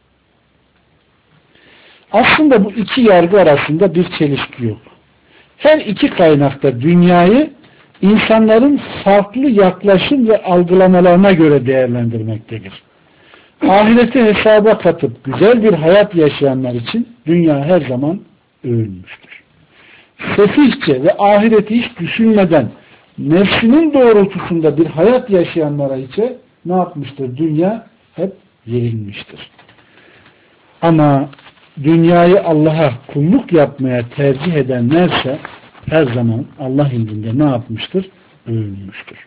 A: Aslında bu iki yargı arasında bir çelişki yok. Her iki kaynakta dünyayı insanların farklı yaklaşım ve algılamalarına göre değerlendirmektedir. Ahireti hesaba katıp güzel bir hayat yaşayanlar için dünya her zaman övülmüştür. Sefihçe ve ahireti hiç düşünmeden nefsinin doğrultusunda bir hayat yaşayanlara ise ne yapmıştır? Dünya hep yerilmiştir. Ama dünyayı Allah'a kulluk yapmaya tercih edenlerse her zaman Allah indinde ne yapmıştır? Övülmüştür.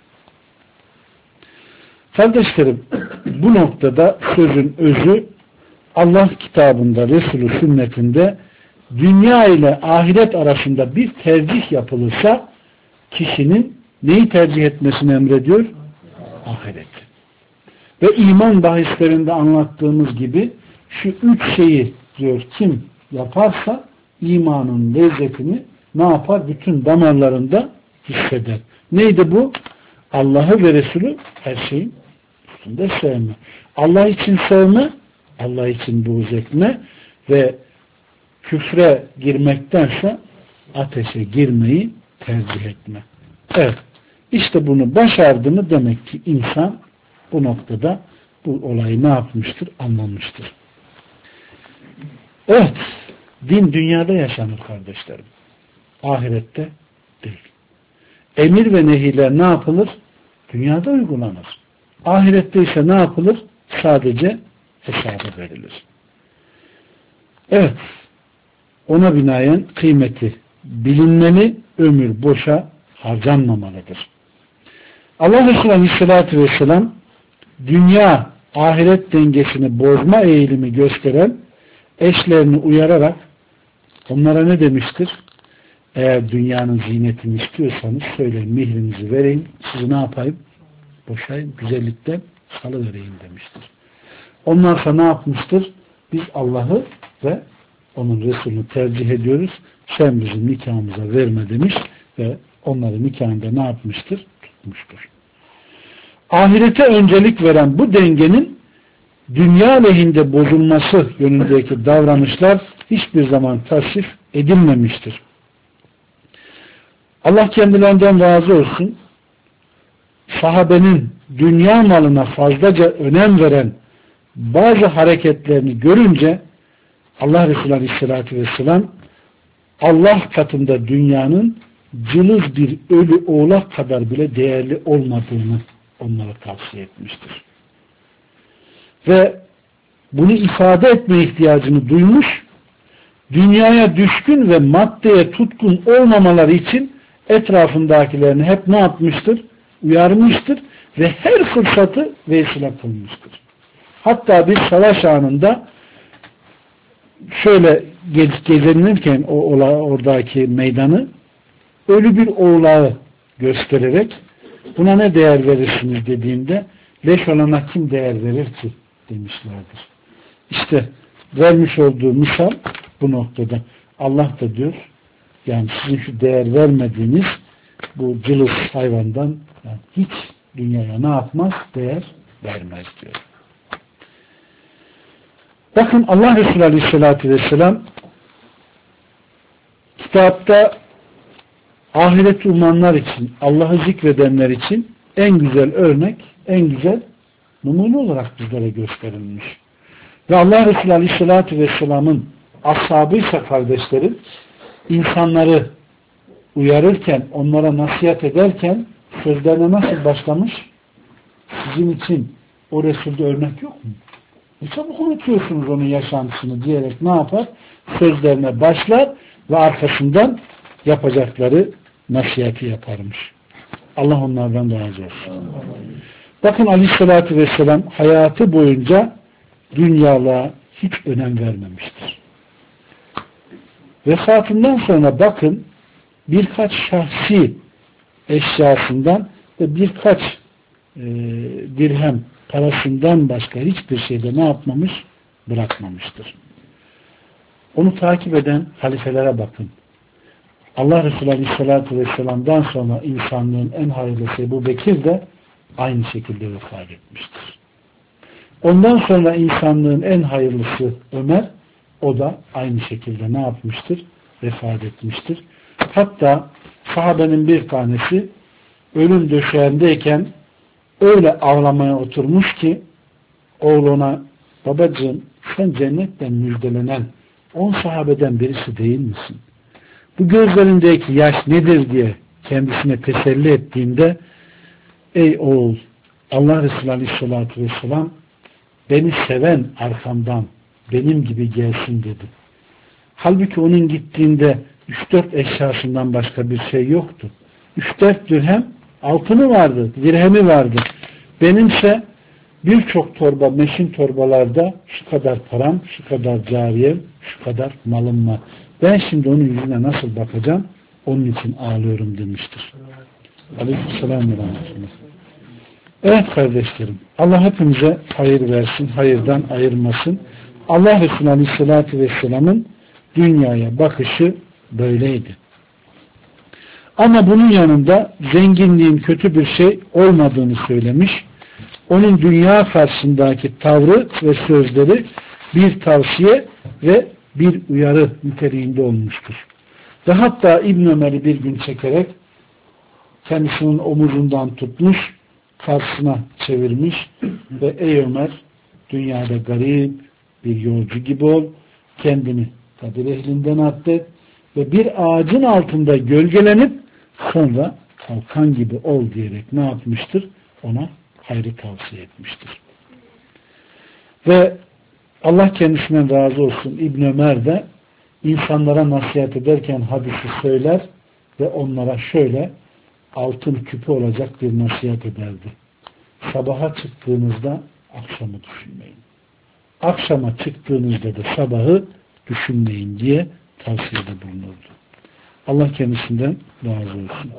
A: Kardeşlerim, bu noktada sözün özü Allah kitabında, Resulü sünnetinde dünya ile ahiret arasında bir tercih yapılırsa kişinin neyi tercih etmesini emrediyor? Ahiret. Ve iman bahislerinde anlattığımız gibi şu üç şeyi diyor kim yaparsa imanın lezzetini ne yapar? Bütün damarlarında hisseder. Neydi bu? Allah'ı ve Resulü her şeyin üstünde sevme. Allah için sevme, Allah için buğz etme ve küfre girmektense ateşe girmeyi tercih etme. Evet. İşte bunu başardı mı demek ki insan bu noktada bu olayı ne yapmıştır? Anlamıştır. Evet. Din dünyada yaşanır kardeşlerim. Ahirette değil. Emir ve nehiler ne yapılır? Dünyada uygulanır. Ahirette ise ne yapılır? Sadece hesabı verilir. Evet. Ona binaen kıymeti bilinmeli, ömür boşa harcanmamalıdır. Allah Resulü Aleyhisselatü Vesselam dünya ahiret dengesini bozma eğilimi gösteren eşlerini uyararak onlara ne demiştir? Eğer dünyanın zinetini istiyorsanız söyleyin, mihrinizi vereyim, sizi ne yapayım? Boşayım, güzellikten salıvereyim demiştir. Ondan sonra ne yapmıştır? Biz Allah'ı ve onun Resulünü tercih ediyoruz. Sen bizim nikahımıza verme demiş ve onları nikahında ne yapmıştır? Tutmuştur. Ahirete öncelik veren bu dengenin dünya lehinde bozulması yönündeki davranışlar hiçbir zaman tasvip edilmemiştir. Allah kendilerinden razı olsun. Sahabenin dünya malına fazlaca önem veren bazı hareketlerini görünce Allah Resulü Aleyhisselatü Vesselam Allah katında dünyanın cılız bir ölü oğlak kadar bile değerli olmadığını onlara tavsiye etmiştir. Ve bunu ifade etme ihtiyacını duymuş, dünyaya düşkün ve maddeye tutkun olmamaları için etrafındakilerini hep ne yapmıştır? Uyarmıştır ve her fırsatı vesile kılmıştır. Hatta bir savaş anında şöyle gezinirken oradaki meydanı ölü bir oğlağı göstererek buna ne değer verirsiniz dediğinde leş olana kim değer verir ki demişlerdir. İşte vermiş olduğu misal bu noktada. Allah da diyor yani sizin şu değer vermediğiniz bu cılız hayvandan yani hiç dünyaya ne yapmaz? Değer vermez diyor. Bakın Allah Resulü Aleyhisselatü Vesselam kitapta ahiret umanlar için, Allah'ı zikredenler için en güzel örnek, en güzel numune olarak bizlere gösterilmiş. Ve Allah Resulü Aleyhisselatü Vesselam'ın ashabıysa kardeşlerim, insanları uyarırken, onlara nasihat ederken sözlerine nasıl başlamış? Sizin için o Resul'de örnek yok mu? Çabuk unutuyorsunuz onun yaşantısını diyerek ne yapar? Sözlerine başlar ve arkasından yapacakları nasihati yaparmış. Allah onlardan razı olsun. Bakın Aleyhisselatü Vesselam hayatı boyunca dünyalığa hiç önem vermemiştir. Vefatından sonra bakın birkaç şahsi eşyasından ve birkaç dirhem parasından başka hiçbir şeyde ne yapmamış? Bırakmamıştır. Onu takip eden halifelere bakın. Allah Resulü Aleyhisselatü Vesselam'dan sonra insanlığın en hayırlısı Ebu Bekir de aynı şekilde vefat etmiştir. Ondan sonra insanlığın en hayırlısı Ömer, o da aynı şekilde ne yapmıştır? Vefat etmiştir. Hatta sahabenin bir tanesi ölüm döşeğindeyken öyle ağlamaya oturmuş ki oğluna, babacığım sen cennetten müjdelenen 10 sahabeden birisi değil misin? Bu gözlerindeki yaş nedir diye kendisine teselli ettiğinde, ey oğul, Allah Resulü Aleyhisselatü Vesselam beni seven arkamdan benim gibi gelsin dedi. Halbuki onun gittiğinde 3-4 eşyasından başka bir şey yoktu. 3-4 dirhem altını vardı, dirhemi vardı. Benimse birçok torba, meşin torbalarda şu kadar param, şu kadar cariyem, şu kadar malım var. Ben şimdi onun yüzüne nasıl bakacağım? Onun için ağlıyorum demiştir. Aleykümselam ve rahmetullah. Evet kardeşlerim, Allah hepimize hayır versin, hayırdan ayırmasın. Allah Resulü Aleyhisselatü Vesselam'ın dünyaya bakışı böyleydi. Ama bunun yanında zenginliğin kötü bir şey olmadığını söylemiş. Onun dünya karşısındaki tavrı ve sözleri bir tavsiye ve bir uyarı niteliğinde olmuştur. Ve hatta İbn Ömer'i bir gün çekerek kendisinin omuzundan tutmuş, karşısına çevirmiş ve ey Ömer, dünyada garip bir yolcu gibi ol, kendini kadir ehlinden addet ve bir ağacın altında gölgelenip sonra kalkan gibi ol diyerek ne yapmıştır? Ona hayrı tavsiye etmiştir. Ve Allah kendisinden razı olsun, İbn Ömer de insanlara nasihat ederken hadisi söyler ve onlara şöyle altın küpü olacak bir nasihat ederdi. Sabaha çıktığınızda akşamı düşünmeyin. Akşama çıktığınızda da sabahı düşünmeyin diye tavsiyede bulunurdu. Allah kendisinden razı olsun.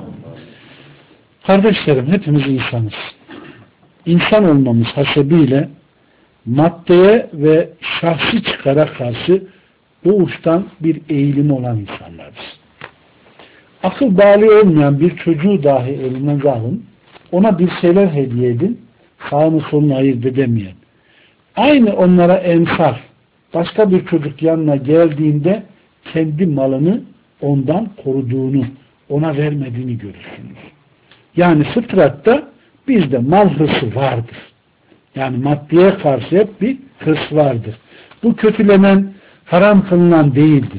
A: Kardeşlerim, hepimiz insanız. İnsan olmamız hasebiyle maddeye ve şahsi çıkara karşı doğuştan bir eğilim olan insanlarız. Akıl bağlı olmayan bir çocuğu dahi eline alın, ona bir şeyler hediye edin, sağını solunu ayırt edemeyen. Aynı onlara emsal, başka bir çocuk yanına geldiğinde kendi malını ondan koruduğunu, ona vermediğini görürsünüz. Yani fıtratta bizde mal hırsı vardır. Yani maddeye karşı hep bir hırs vardır. Bu kötülenen, haram kılınan değildir.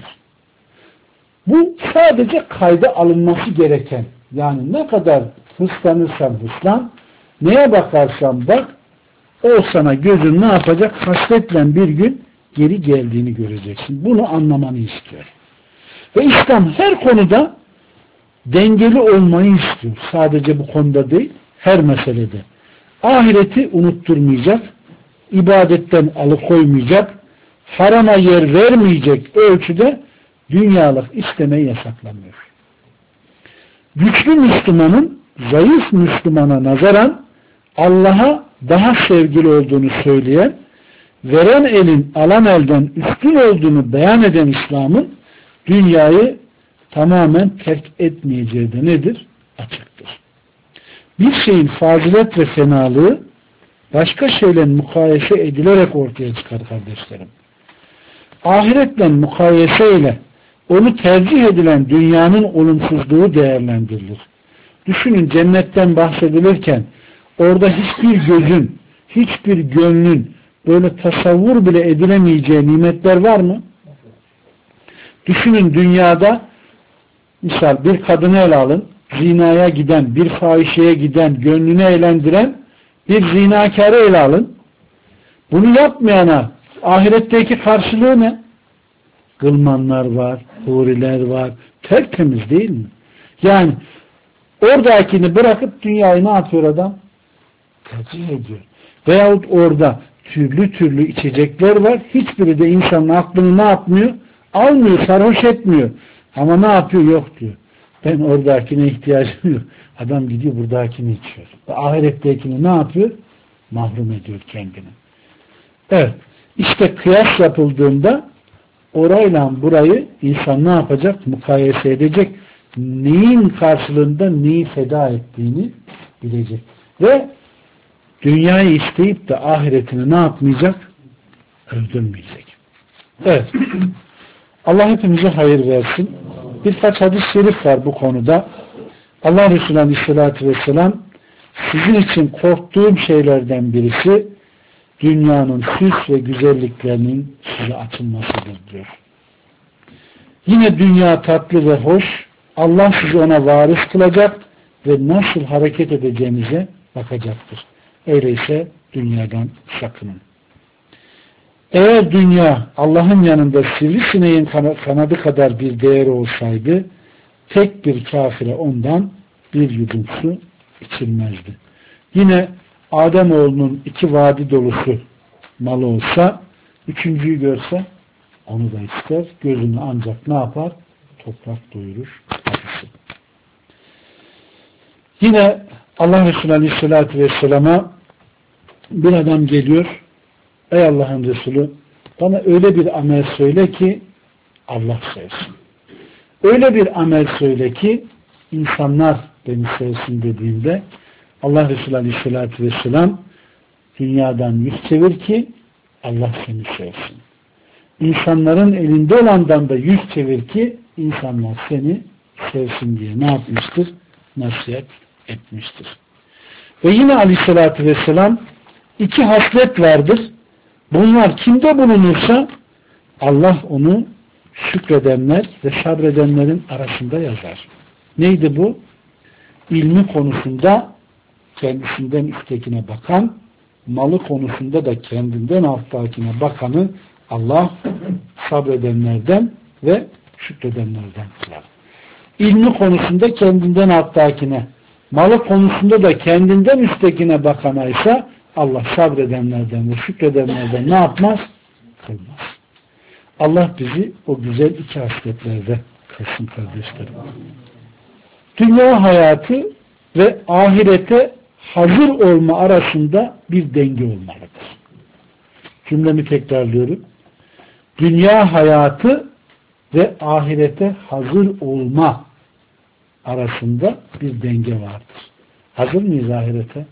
A: Bu sadece kayda alınması gereken, yani ne kadar hırslanırsan hırslan, neye bakarsan bak, o sana gözün ne yapacak? Hasretle bir gün geri geldiğini göreceksin. Bunu anlamanı istiyor. Ve İslam her konuda dengeli olmayı istiyor. Sadece bu konuda değil, her meselede. Ahireti unutturmayacak, ibadetten alıkoymayacak, harama yer vermeyecek ölçüde dünyalık istemeyi yasaklamıyor. Güçlü Müslümanın zayıf Müslümana nazaran Allah'a daha sevgili olduğunu söyleyen, veren elin alan elden üstün olduğunu beyan eden İslam'ın dünyayı tamamen terk etmeyeceği de nedir? Açıktır. Bir şeyin fazilet ve fenalığı başka şeyle mukayese edilerek ortaya çıkar kardeşlerim. Ahiretle mukayese ile onu tercih edilen dünyanın olumsuzluğu değerlendirilir. Düşünün, cennetten bahsedilirken orada hiçbir gözün, hiçbir gönlün böyle tasavvur bile edilemeyeceği nimetler var mı? Düşünün, dünyada misal bir kadını ele alın, zinaya giden, bir fahişeye giden, gönlünü eğlendiren bir zinakarı ele alın. Bunu yapmayana ahiretteki karşılığı ne? Gılmanlar var, huriler var, tertemiz değil mi? Yani oradakini bırakıp dünyayı ne yapıyor adam? Tercih ediyor. Veyahut orada türlü türlü içecekler var. Hiçbiri de insanın aklını ne yapmıyor? Almıyor, sarhoş etmiyor. Ama ne yapıyor? Yok diyor. Ben oradakine ihtiyacım yok. Adam gidiyor buradakini içiyor. Ve ahirettekini ne yapıyor? Mahrum ediyor kendini. Evet. İşte kıyas yapıldığında orayla burayı insan ne yapacak? Mukayese edecek. Neyin karşılığında neyi feda ettiğini bilecek. Ve dünyayı isteyip de ahiretini ne yapmayacak? Öldürmeyecek. Evet. Allah hepimize hayır versin. Birkaç hadis-i şerif var bu konuda. Allah Resulü Aleyhisselatü Vesselam sizin için korktuğum şeylerden birisi dünyanın süs ve güzelliklerinin size açılmasıdır diyor. Yine dünya tatlı ve hoş. Allah sizi ona varis kılacak ve nasıl hareket edeceğinize bakacaktır. Öyleyse dünyadan sakının. Eğer dünya Allah'ın yanında sivrisineğin kanadı kadar bir değeri olsaydı tek bir kafire ondan bir yudum su içilmezdi. Yine Ademoğlunun 2 vadi dolusu malı olsa, 3.'yü görse onu da ister. Gözünü ancak ne yapar? Toprak doyurur. Hadisi. Yine Allah Resulü Aleyhisselatü Vesselam'a bir adam geliyor. Ey Allah'ın Resulü, bana öyle bir amel söyle ki Allah sevsin. Öyle bir amel söyle ki insanlar beni sevsin dediğinde Allah Resulü Aleyhisselatü Vesselam dünyadan yüz çevir ki Allah seni sevsin. İnsanların elinde olandan da yüz çevir ki insanlar seni sevsin diye ne yapmıştır? Nasihat etmiştir. Ve yine Aleyhisselatü Vesselam 2 haslet vardır. Bunlar kimde bulunursa Allah onu şükredenler ve sabredenlerin arasında yazar. Neydi bu? İlmi konusunda kendisinden üsttekine bakan, malı konusunda da kendinden alttakine bakanı Allah sabredenlerden ve şükredenlerden kılar. İlmi konusunda kendinden alttakine, malı konusunda da kendinden üsttekine bakana ise Allah sabredenlerden ve şükredenlerden ne yapmaz? Kılmaz. Allah bizi o güzel 2 hasletlerde kılsın kardeşlerim. Dünya hayatı ve ahirete hazır olma arasında bir denge olmalıdır. Cümlemi tekrarlıyorum. Dünya hayatı ve ahirete hazır olma arasında bir denge vardır. Hazır mıyız ahirete?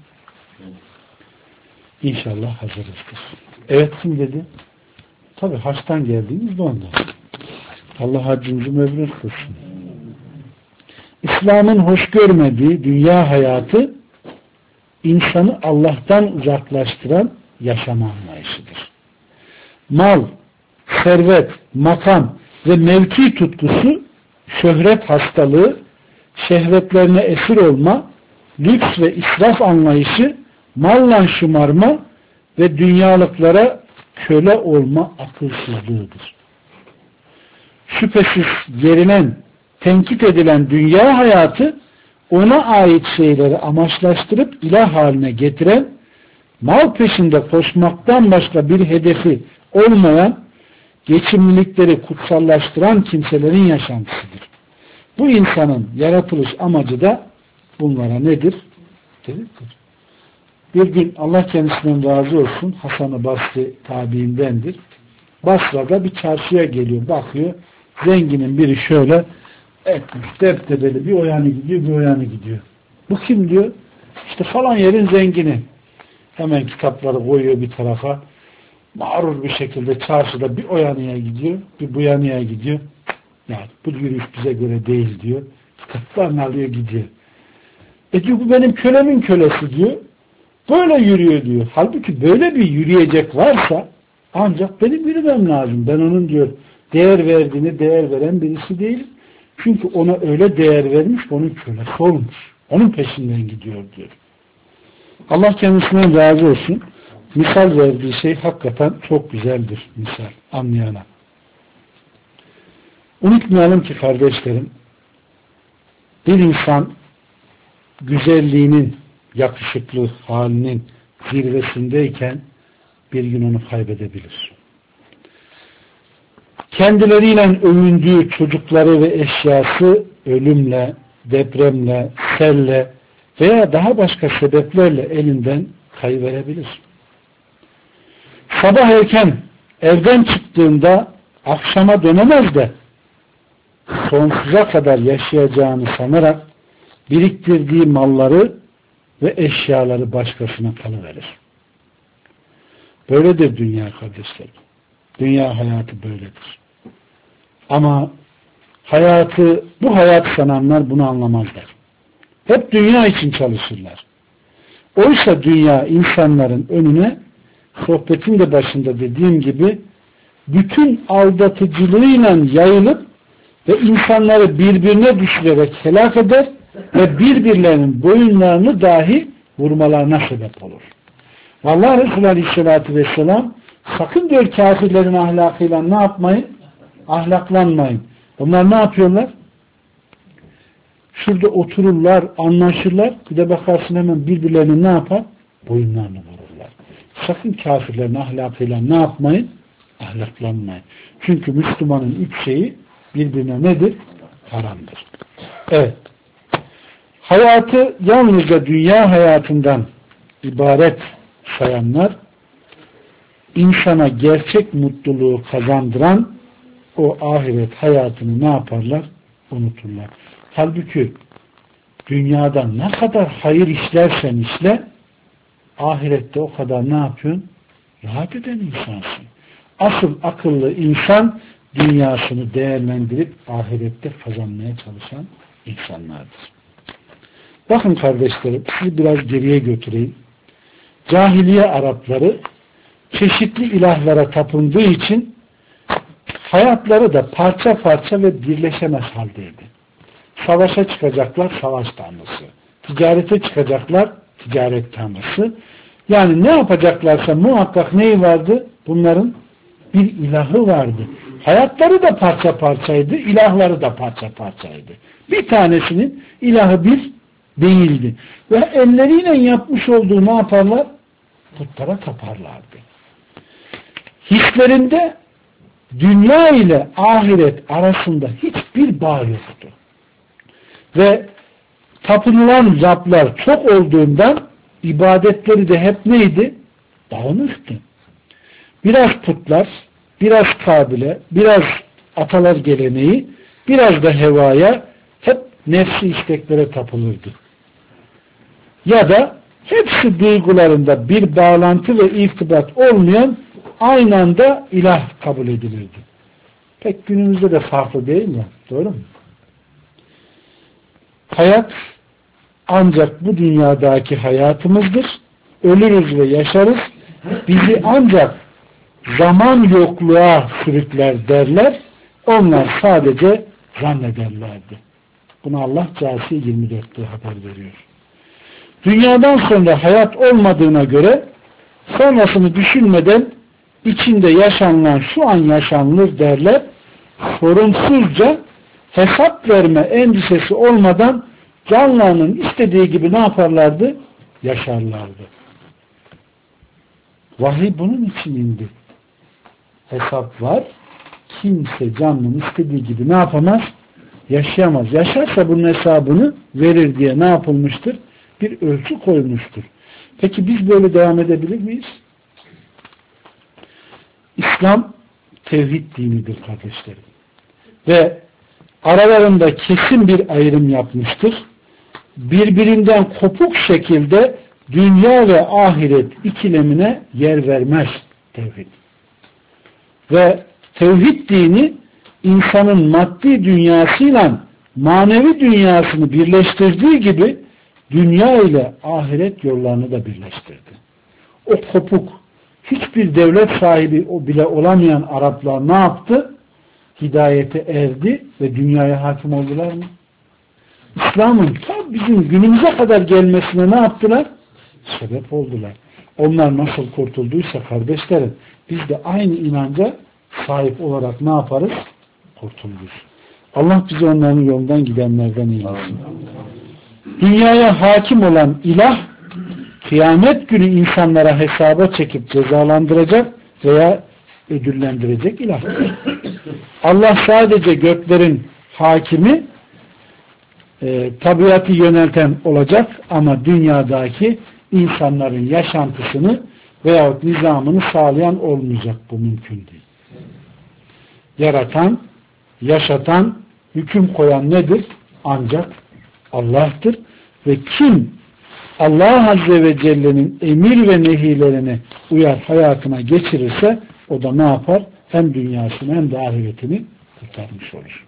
A: İnşallah hazırızdır. Evet, kim dedi? Tabi haçtan geldiğimiz de ondan. Allah haccımızı mebrur kılsın. İslam'ın hoş görmediği dünya hayatı insanı Allah'tan uzaklaştıran yaşama anlayışıdır. Mal, servet, makam ve mevki tutkusu, şöhret hastalığı, şehvetlerine esir olma, lüks ve israf anlayışı, malla şımarma ve dünyalıklara köle olma akılsızlığıdır. Şüphesiz yerinen, tenkit edilen dünya hayatı ona ait şeyleri amaçlaştırıp ilah haline getiren, mal peşinde koşmaktan başka bir hedefi olmayan, geçimlilikleri kutsallaştıran kimselerin yaşantısıdır. Bu insanın yaratılış amacı da bunlara nedir? Bir gün Allah kendisinden razı olsun, Hasan-ı Basri tabiindendir. Basra'da bir çarşıya geliyor, bakıyor. Zenginin biri şöyle etmiş, deptebeli, bir o yana gidiyor, bir o yana gidiyor. Bu kim diyor? İşte falan yerin zengini. Hemen kitapları koyuyor bir tarafa. Mağrur bir şekilde çarşıda bir o yanıya gidiyor, bir bu yanıya gidiyor. Yani bu yürüyüş bize göre değil diyor. Kitaplarını alıyor gidiyor. Diyor bu benim kölemin kölesi diyor. Böyle yürüyor diyor. Halbuki böyle bir yürüyecek varsa ancak benim yürümem lazım. Ben onun diyor değer verdiğini değer veren birisi değil. Çünkü ona öyle değer vermiş, onun kölesi olmuş. Onun peşinden gidiyor diyor. Allah kendisinden razı olsun. Misal verdiği şey hakikaten çok güzeldir misal anlayana. Unutmayalım ki kardeşlerim, bir insan güzelliğinin, yakışıklı halinin zirvesindeyken bir gün onu kaybedebilir. Kendileriyle övündüğü çocukları ve eşyası ölümle, depremle, selle veya daha başka sebeplerle elinden kayıverebilir. Sabah erken evden çıktığında akşama dönemez de sonsuza kadar yaşayacağını sanarak biriktirdiği malları ve eşyaları başkasına kalıverir. Böyledir dünya kardeşlerim. Dünya hayatı böyledir. Ama bu hayat sananlar bunu anlamazlar. Hep dünya için çalışırlar. Oysa dünya insanların önüne, sohbetin de başında dediğim gibi, bütün aldatıcılığıyla yayılıp ve insanları birbirine düşürerek helak eder ve birbirlerinin boyunlarını dahi vurmalarına sebep olur. Vallahi Resulü Aleyhisselatü Vesselam sakın diyor kafirlerin ahlakıyla ne yapmayın? Ahlaklanmayın. Onlar ne yapıyorlar? Şurada otururlar, anlaşırlar. Bir de bakarsın hemen birbirlerini ne yapar? Boyunlarını vururlar. Sakın kafirlerin ahlakıyla ne yapmayın? Ahlaklanmayın. Çünkü Müslümanın üç şeyi birbirine nedir? Haramdır. Evet. Hayatı yalnızca dünya hayatından ibaret sayanlar, insana gerçek mutluluğu kazandıran o ahiret hayatını ne yaparlar? Unuturlar. Halbuki dünyada ne kadar hayır işlersen işle, ahirette o kadar ne yapıyorsun? Rahat eden insansın. Asıl akıllı insan dünyasını değerlendirip ahirette kazanmaya çalışan insanlardır. Bakın kardeşlerim, sizi biraz geriye götüreyim. Cahiliye Arapları çeşitli ilahlara tapındığı için hayatları da parça parça ve birleşemez haldeydi. Savaşa çıkacaklar, savaş tanrısı. Ticarete çıkacaklar, ticaret tanrısı. Yani ne yapacaklarsa muhakkak neyi vardı? Bunların bir ilahı vardı. Hayatları da parça parçaydı, ilahları da parça parçaydı. Bir tanesinin ilahı bir değildi. Ve elleriyle yapmış olduğu ne yaparlar? Putlara taparlardı. Hislerinde dünya ile ahiret arasında hiçbir bağ yoktu. Ve tapınılan Rablar çok olduğundan ibadetleri de hep neydi? Dağınıktı. Biraz putlar, biraz kabile, biraz atalar geleneği, biraz da hevaya, hep nefsi isteklere tapılırdı. Ya da hepsi duygularında bir bağlantı ve irtibat olmayan aynı anda ilah kabul edilirdi. Pek günümüzde de farklı değil mi? Doğru mu? Hayat ancak bu dünyadaki hayatımızdır. Ölürüz ve yaşarız. Bizi ancak zaman yokluğa sürükler derler. Onlar sadece zannederlerdi. Bunu Allah Câsiye 24'te haber veriyor. Dünyadan sonra hayat olmadığına göre sonrasını düşünmeden içinde yaşanılan şu an yaşanılır derler. Sorumsuzca hesap verme endişesi olmadan canlarının istediği gibi ne yaparlardı? Yaşarlardı. Vahiy bunun için indi. Hesap var. Kimse canlının istediği gibi ne yapamaz? Yaşayamaz. Yaşarsa bunun hesabını verir diye ne yapılmıştır? Bir ölçü koymuştur. Peki biz böyle devam edebilir miyiz? İslam tevhid dinidir kardeşlerim. Ve aralarında kesin bir ayrım yapmıştır. Birbirinden kopuk şekilde dünya ve ahiret ikilemine yer vermez tevhid. Ve tevhid dini insanın maddi dünyasıyla manevi dünyasını birleştirdiği gibi dünya ile ahiret yollarını da birleştirdi. O kopuk, hiçbir devlet sahibi bile olamayan Araplar ne yaptı? Hidayete erdi ve dünyaya hakim oldular mı? İslam'ın tam bizim günümüze kadar gelmesine ne yaptılar? Sebep oldular. Onlar nasıl kurtulduysa kardeşlerim, biz de aynı inanca sahip olarak ne yaparız? Kurtuluruz. Allah bizi onların yolundan gidenlerden eylesin. Dünyaya hakim olan ilah, kıyamet günü insanlara hesaba çekip cezalandıracak veya ödüllendirecek ilahtır. Allah sadece göklerin hakimi, tabiatı yönelten olacak ama dünyadaki insanların yaşantısını veyahut nizamını sağlayan olmayacak. Bu mümkün değil. Yaratan, yaşatan, hüküm koyan nedir? Ancak Allah'tır. Ve kim Allah Azze ve Celle'nin emir ve nehilerine uyar, hayatına geçirirse o da ne yapar? Hem dünyasını hem de ahiretini kurtarmış olur.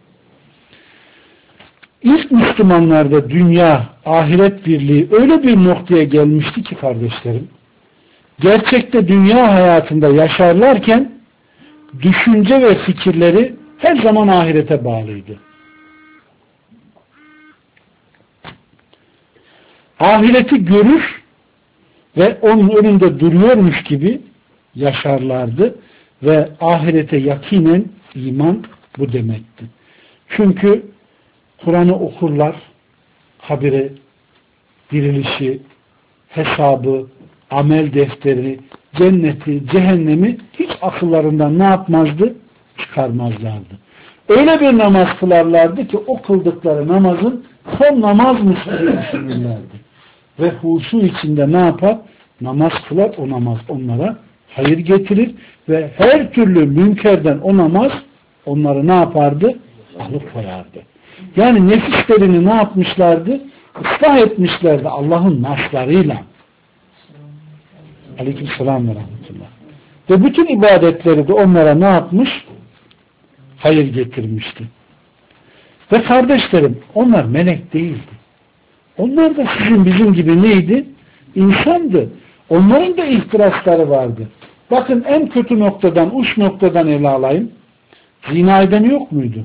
A: İlk Müslümanlarda dünya, ahiret birliği öyle bir noktaya gelmişti ki kardeşlerim, gerçekte dünya hayatında yaşarlarken düşünce ve fikirleri her zaman ahirete bağlıydı. Ahireti görür ve onun önünde duruyormuş gibi yaşarlardı ve ahirete yakinen iman bu demekti. Çünkü Kur'an'ı okurlar, kabire, dirilişi, hesabı, amel defteri, cenneti, cehennemi hiç akıllarından ne yapmazdı? Çıkarmazlardı. Öyle bir namaz kılarlardı ki o kıldıkları namazın son namazmış diye düşünürlerdi. Ve huşu içinde ne yapar? Namaz kılar, o namaz onlara hayır getirir ve her türlü münkerden o namaz onları ne yapardı? Alıkoyardı. Yani nefislerini ne yapmışlardı? Islah etmişlerdi Allah'ın naslarıyla. Aleykümselam ve rahmetullah. Ve bütün ibadetleri de onlara ne yapmış? Hayır getirmişti. Ve kardeşlerim, onlar melek değildi. Onlar da sizin bizim gibi neydi? İnsandı. Onların da ihtirasları vardı. Bakın en kötü noktadan, uç noktadan ele alayım. Zina eden yok muydu?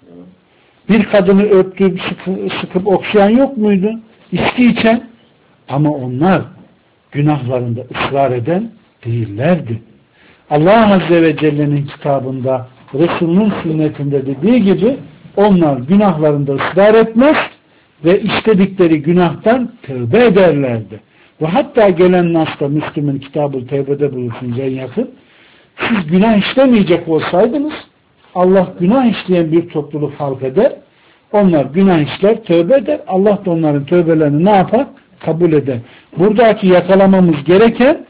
A: Bir kadını öptüğü, sıkıp okşayan yok muydu? İçki içen. Ama onlar günahlarında ısrar eden değillerdi. Allah Azze ve Celle'nin kitabında, Resul'ün sünnetinde dediği gibi onlar günahlarında ısrar etmez ve işledikleri günahtan tövbe ederlerdi. Ve hatta gelen Nas'ta Müslüm'ün Kitab-ı Tevbe'de bulursunuz en yakın. Siz günah işlemeyecek olsaydınız Allah günah işleyen bir topluluk halk eder. Onlar günah işler, tövbe eder. Allah da onların tövbelerini ne yapar? Kabul eder. Buradaki yakalamamız gereken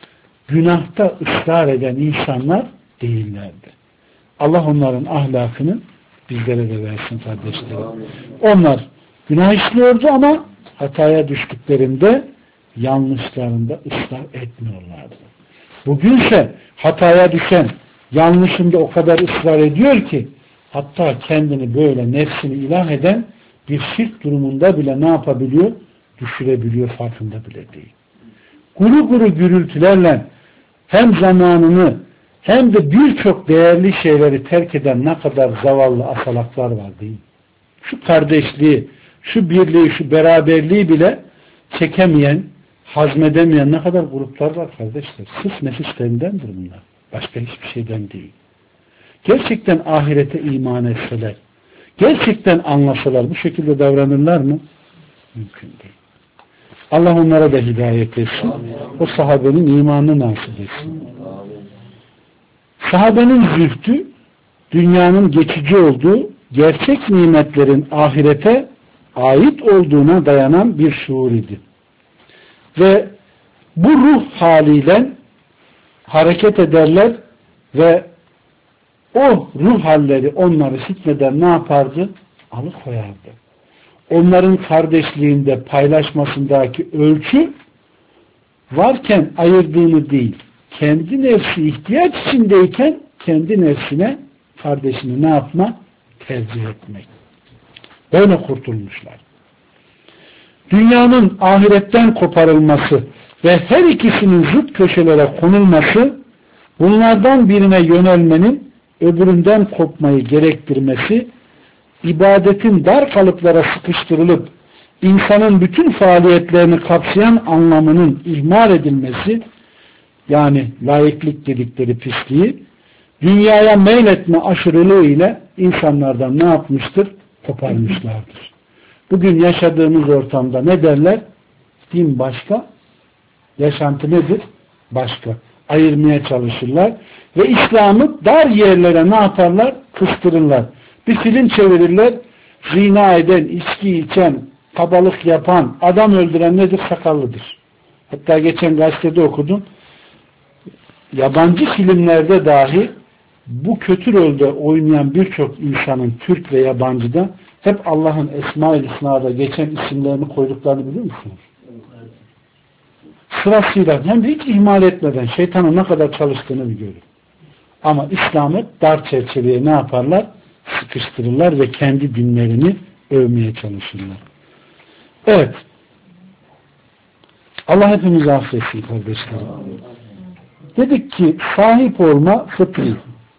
A: günahta ısrar eden insanlar değillerdi. Allah onların ahlakını bizlere de versin kardeşlerim. Onlar günah işliyordu ama hataya düştüklerinde yanlışlarında ısrar etmiyorlardı. Bugünse hataya düşen yanlışında o kadar ısrar ediyor ki hatta kendini böyle nefsini ilah eden bir şirk durumunda bile ne yapabiliyor? Düşürebiliyor, farkında bile değil. Guru guru gürültülerle hem zamanını hem de birçok değerli şeyleri terk eden ne kadar zavallı asalaklar var değil mi? Şu kardeşliği, şu birliği, şu beraberliği bile çekemeyen, hazmedemeyen ne kadar gruplar var kardeşler. Sırf nefislerindendir bunlar. Başka hiçbir şeyden değil. Gerçekten ahirete iman etseler, gerçekten anlasalar bu şekilde davranırlar mı? Mümkün değil. Allah onlara da hidayet etsin. Amin. O sahabenin imanını nasip etsin. Amin. Sahabenin zühdü dünyanın geçici olduğu, gerçek nimetlerin ahirete ait olduğuna dayanan bir şuur idi. Ve bu ruh haliyle hareket ederler ve o ruh halleri onları fitneden ne yapardı? Alıkoyardı. Onların kardeşliğinde, paylaşmasındaki ölçü varken ayırdığını değil, kendi nefsi ihtiyaç içindeyken kendi nefsine, kardeşini ne yapma? Tercih etmek. Böyle kurtulmuşlar. Dünyanın ahiretten koparılması ve her ikisinin zıt köşelere konulması, bunlardan birine yönelmenin öbüründen kopmayı gerektirmesi, ibadetin dar kalıplara sıkıştırılıp insanın bütün faaliyetlerini kapsayan anlamının ihmal edilmesi, yani laiklik dedikleri pisliği, dünyaya meyletme aşırılığı ile insanlardan ne yapmıştır? Koparmışlardır. Bugün yaşadığımız ortamda ne derler? Din başka, yaşantı nedir? Başka. Ayırmaya çalışırlar ve İslam'ı dar yerlere ne yaparlar? Kıstırırlar. Bir film çevirirler. Zina eden, içki içen, kabalık yapan, adam öldüren nedir? Sakallıdır. Hatta geçen gazetede okudum. Yabancı filmlerde dahi bu kötü rolde oynayan birçok insanın, Türk ve yabancıda, hep Allah'ın Esma-ül Hüsna'da geçen isimlerini koyduklarını biliyor musunuz? Sırasıyla hem de hiç ihmal etmeden şeytanın ne kadar çalıştığını bir görün. Ama İslam'ı dar çerçeveye ne yaparlar? Sıkıştırırlar ve kendi dinlerini övmeye çalışırlar. Evet. Allah hepimizi affetsin kardeşlerim. Dedik ki sahip olma fıtri.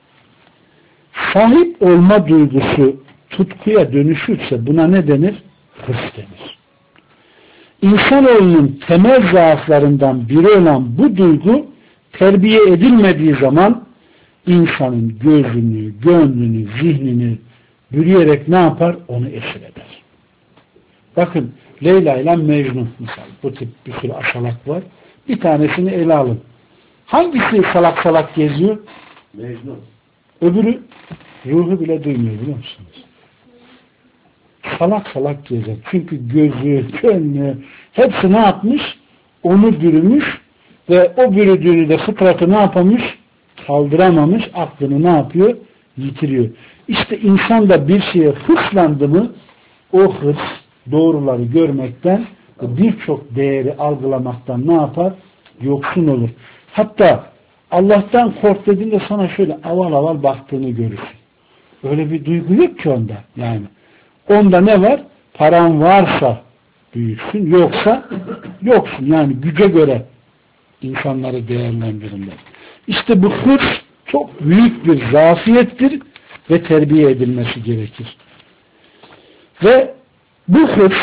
A: Sahip olma duygusu tutkuya dönüşürse buna ne denir? Hırs denir. İnsanoğlunun temel zaaflarından biri olan bu duygu terbiye edilmediği zaman insanın gözünü, gönlünü, zihnini bürüyerek ne yapar? Onu esir eder. Bakın Leyla ile Mecnun misal. Bu tip bir sürü aşalak var. Bir tanesini ele alın. Hangisi salak salak geziyor?
B: Mecnun.
A: Öbürü ruhu bile duymuyor biliyor musunuz? Salak salak gezer. Çünkü gözü, gönlü hepsi ne yapmış? Onu bürümüş ve o bürüdüğünü de fıtratı ne yapamış? Kaldıramamış. Aklını ne yapıyor? Yitiriyor. İşte insan da bir şeye hırslandı mı o hırs doğruları görmekten ve birçok değeri algılamaktan ne yapar? Yoksun olur. Hatta Allah'tan kork dediğinde sana şöyle aval aval baktığını görürsün. Öyle bir duygu yok ki onda. Yani onda ne var? Paran varsa büyüksün, yoksa yoksun. Yani güce göre insanları değerlendirirler. İşte bu hırs çok büyük bir zafiyettir ve terbiye edilmesi gerekir. Ve bu hırs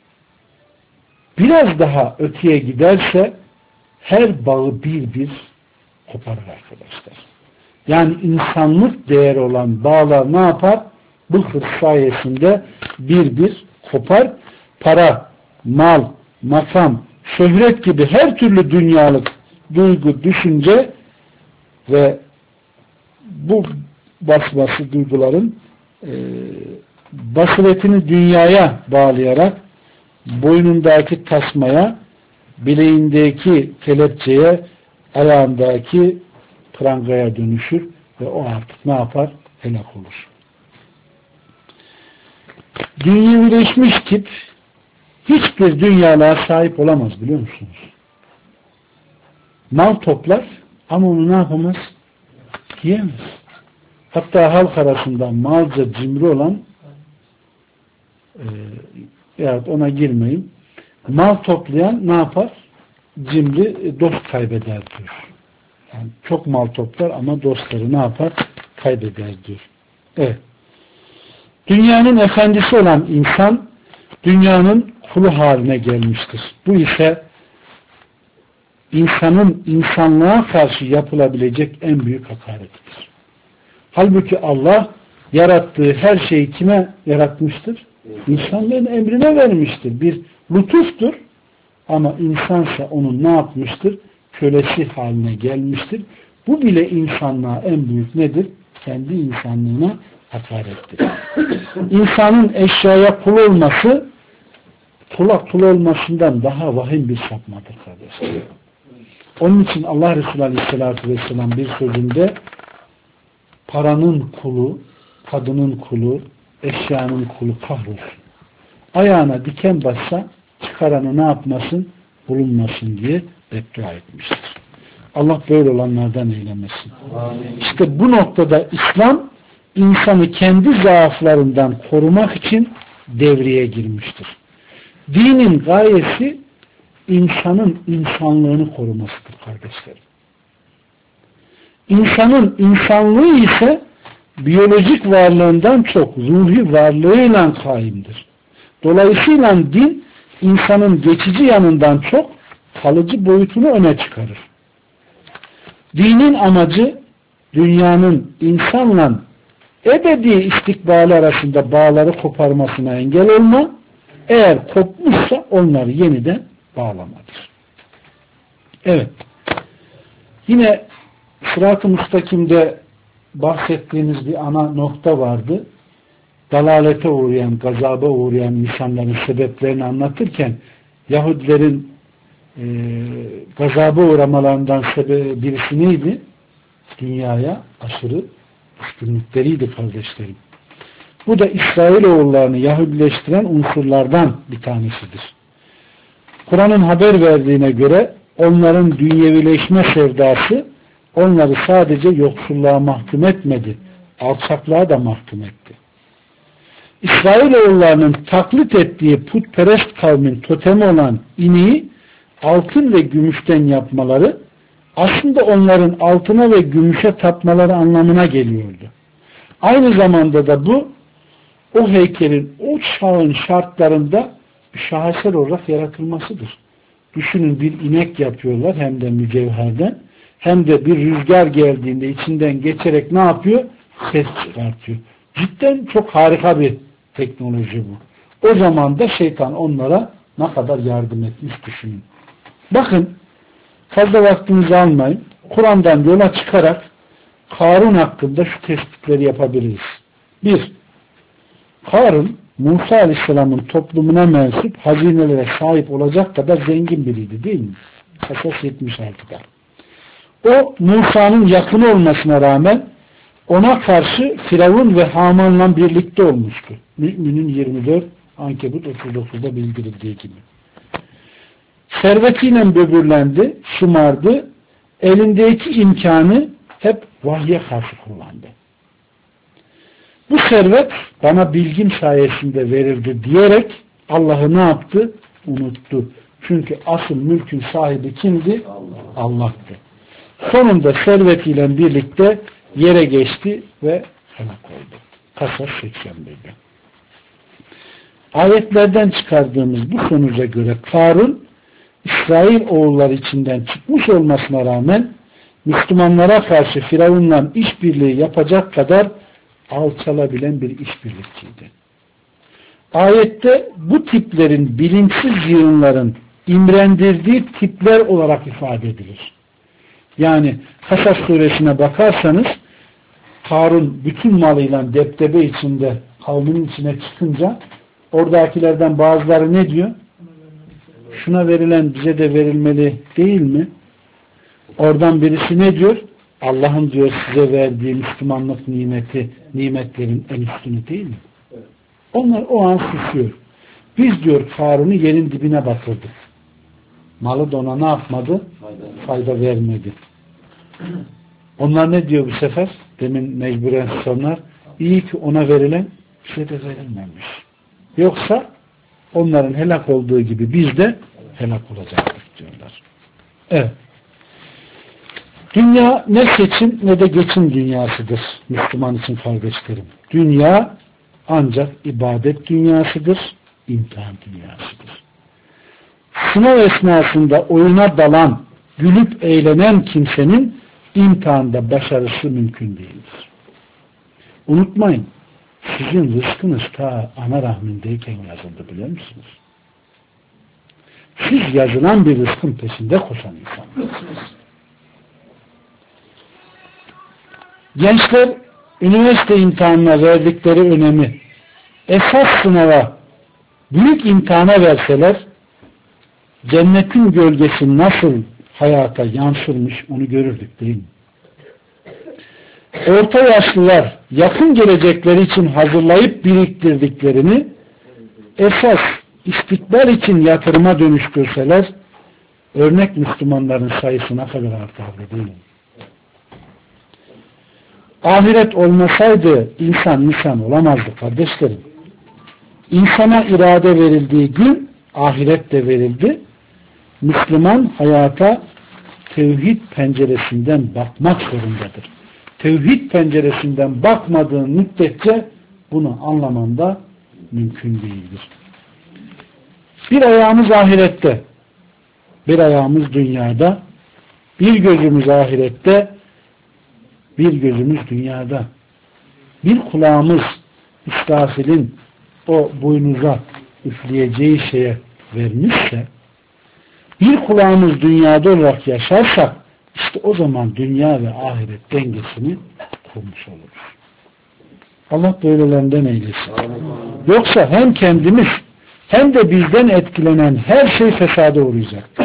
A: biraz daha öteye giderse her bağı bir koparır arkadaşlar. Yani insanlık değeri olan bağlar ne yapar? Bu hırs sayesinde bir kopar. Para, mal, makam, şöhret gibi her türlü dünyalık duygu, düşünce ve bu basması duyguların basiretini dünyaya bağlayarak boynundaki tasmaya, bileğindeki kelepçeye, ayağındaki prangaya dönüşür ve o artık ne yapar? Helak olur. Dünyevileşmiş tip hiçbir dünyalığa sahip olamaz biliyor musunuz? Mal toplar ama onu ne yapamaz? Yiyemez. Hatta halk arasında malca cimri olan ya ona girmeyin. Mal toplayan ne yapar? Cimri dost kaybeder diyor. Yani çok mal toplar ama dostları ne yapar? Kaybeder diyor. Evet. Dünyanın efendisi olan insan dünyanın kulu haline gelmiştir. Bu ise insanın insanlığa karşı yapılabilecek en büyük hakarettir. Halbuki Allah yarattığı her şeyi kime yaratmıştır? İnsanların emrine vermiştir. Bir lütuftur. Ama insansa onun ne yapmıştır? Kölesi haline gelmiştir. Bu bile insanlığa en büyük nedir? Kendi insanlığına hakarettir. İnsanın eşyaya kul olması kul olmasından daha vahim bir sapmadır kardeşler. Onun için Allah Resulü Aleyhisselatü Vesselam bir sözünde paranın kulu, kadının kulu, eşyanın kulu kahrolsun. Ayağına diken bassa çıkaranı ne yapmasın? Bulunmasın diye beddua etmiştir. Allah böyle olanlardan eylemesin. Amin. İşte bu noktada İslam insanı kendi zaaflarından korumak için devreye girmiştir. Dinin gayesi insanın insanlığını korumasıdır kardeşlerim. İnsanın insanlığı ise biyolojik varlığından çok ruhi varlığıyla kaimdir. Dolayısıyla din insanın geçici yanından çok kalıcı boyutunu öne çıkarır. Dinin amacı dünyanın insanla ebedi istikbali arasında bağları koparmasına engel olma, eğer kopmuşsa onları yeniden bağlamadır. Evet. Yine Sırat-ı Müstakim'de bahsettiğimiz bir ana nokta vardı. dalalete uğrayan, gazaba uğrayan insanların sebeplerini anlatırken Yahudilerin gazaba uğramalarından birisi neydi? Dünyaya aşırı düşkünlükleriydi kardeşlerim. Bu da İsrailoğullarını Yahudileştiren unsurlardan bir tanesidir. Kur'an'ın haber verdiğine göre onların dünyevileşme sevdası onları sadece yoksulluğa mahkum etmedi, alçaklığa da mahkum etti. İsrailoğullarının taklit ettiği putperest kavmin totemi olan ineği altın ve gümüşten yapmaları aslında onların altına ve gümüşe tapmaları anlamına geliyordu. Aynı zamanda da bu o heykelin o çağın şartlarında bir şaheser olarak yaratılmasıdır. Düşünün, bir inek yapıyorlar hem de mücevherden, hem de bir rüzgar geldiğinde içinden geçerek ne yapıyor? Ses çıkartıyor. Cidden çok harika bir teknoloji bu. O zaman da şeytan onlara ne kadar yardım etmiş düşünün. Bakın, fazla vaktinizi almayın. Kur'an'dan yola çıkarak Karun hakkında şu tespitleri yapabiliriz. 1. Karun, Musa Aleyhisselam'ın toplumuna mensup hazinelere sahip olacak kadar zengin biriydi, değil mi? Kasas 76'da. O, Musa'nın yakın olmasına rağmen ona karşı Firavun ve Haman'la birlikte olmuştu. Mü'minun 24, Ankebut 39'da bildirildiği gibi. Servetiyle böbürlendi, şımardı, elindeki imkanı hep vahye karşı kullandı. Bu servet bana bilgim sayesinde verildi diyerek Allah'ı ne yaptı? Unuttu. Çünkü asıl mülkün sahibi kimdi? Allah'tı. Sonunda servetiyle birlikte yere geçti ve helak oldu. Kasas 81'de. Ayetlerden çıkardığımız bu sonuca göre Karun, İsrail oğulları içinden çıkmış olmasına rağmen Müslümanlara karşı Firavun'la işbirliği yapacak kadar alçalabilen bir işbirlikçiydi. Ayette bu tiplerin bilinçsiz yığınların imrendirdiği tipler olarak ifade edilir. Yani Kasas suresine bakarsanız Karun bütün malıyla depdebe içinde kavminin içine çıkınca oradakilerden bazıları ne diyor? Şuna verilen bize de verilmeli değil mi? Oradan birisi ne diyor? Allah'ın diyor size verdiği Müslümanlık nimetlerin en üstünü değil mi? Onlar o an susuyor. Biz diyor Karun'u yerin dibine batırdık. Malı da ona ne yapmadı? Fayda vermedi. Onlar ne diyor bu sefer? Demin mecburen sonlar. İyi ki ona verilen bize de verilmemiş. Yoksa onların helak olduğu gibi biz de helak olacaktık diyorlar. Evet. Dünya ne seçim ne de geçim dünyasıdır Müslüman için kardeşlerim. Dünya ancak ibadet dünyasıdır, imtihan dünyasıdır. Sınav esnasında oyuna dalan, gülüp eğlenen kimsenin imtihanda başarısı mümkün değildir. Unutmayın, sizin rızkınız ta ana rahmindeyken yazıldı, biliyor musunuz? Siz yazılan bir rızkın peşinde koşan insanlarsınız. Gençler üniversite imtihanına verdikleri önemi esas sınava, büyük imtihana verseler cennetin gölgesi nasıl hayata yansırmış onu görürdük değil mi? Orta yaşlılar yakın gelecekleri için hazırlayıp biriktirdiklerini esas istikbal için yatırıma dönüştürseler örnek Müslümanların sayısı ne kadar artardı değil mi? Ahiret olmasaydı insan olamazdı kardeşlerim. İnsana irade verildiği gün ahiret de verildi. Müslüman hayata tevhid penceresinden bakmak zorundadır. Tevhid penceresinden bakmadığın müddetçe bunu anlaman da mümkün değildir. Bir ayağımız ahirette, bir ayağımız dünyada, bir gözümüz ahirette, bir gözümüz dünyada. Bir kulağımız İsrafil'in o boynuza üfleyeceği şeye vermişse, bir kulağımız dünyada olarak yaşarsak, işte o zaman dünya ve ahiret dengesini kurmuş oluruz. Allah böylelerinden eylesin. Yoksa hem kendimiz hem de bizden etkilenen her şey fesada uğrayacaktır.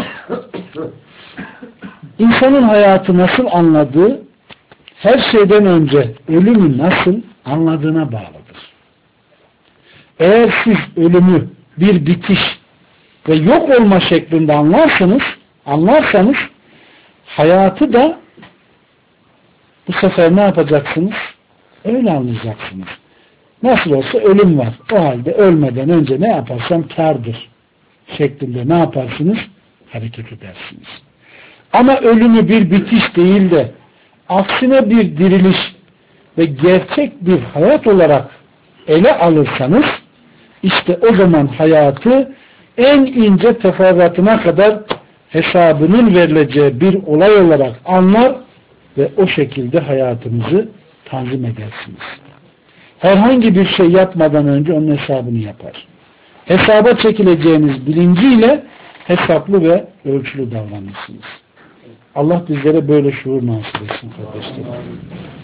A: İnsanın hayatı nasıl anladığı, her şeyden önce ölümü nasıl anladığına bağlıdır. Eğer siz ölümü bir bitiş ve yok olma şeklinde anlarsanız hayatı da bu sefer ne yapacaksınız? Öyle anlayacaksınız. Nasıl olsa ölüm var. O halde ölmeden önce ne yaparsam kârdır şeklinde ne yaparsınız? Hareket edersiniz. Ama ölümü bir bitiş değil de aksine bir diriliş ve gerçek bir hayat olarak ele alırsanız işte o zaman hayatı en ince teferruatına kadar hesabının verileceği bir olay olarak anlar ve o şekilde hayatınızı tanzim edersiniz. Herhangi bir şey yapmadan önce onun hesabını yapar. Hesaba çekileceğiniz bilinciyle hesaplı ve ölçülü davranırsınız. Allah bizlere böyle şuur nasip etsin kardeşlerim.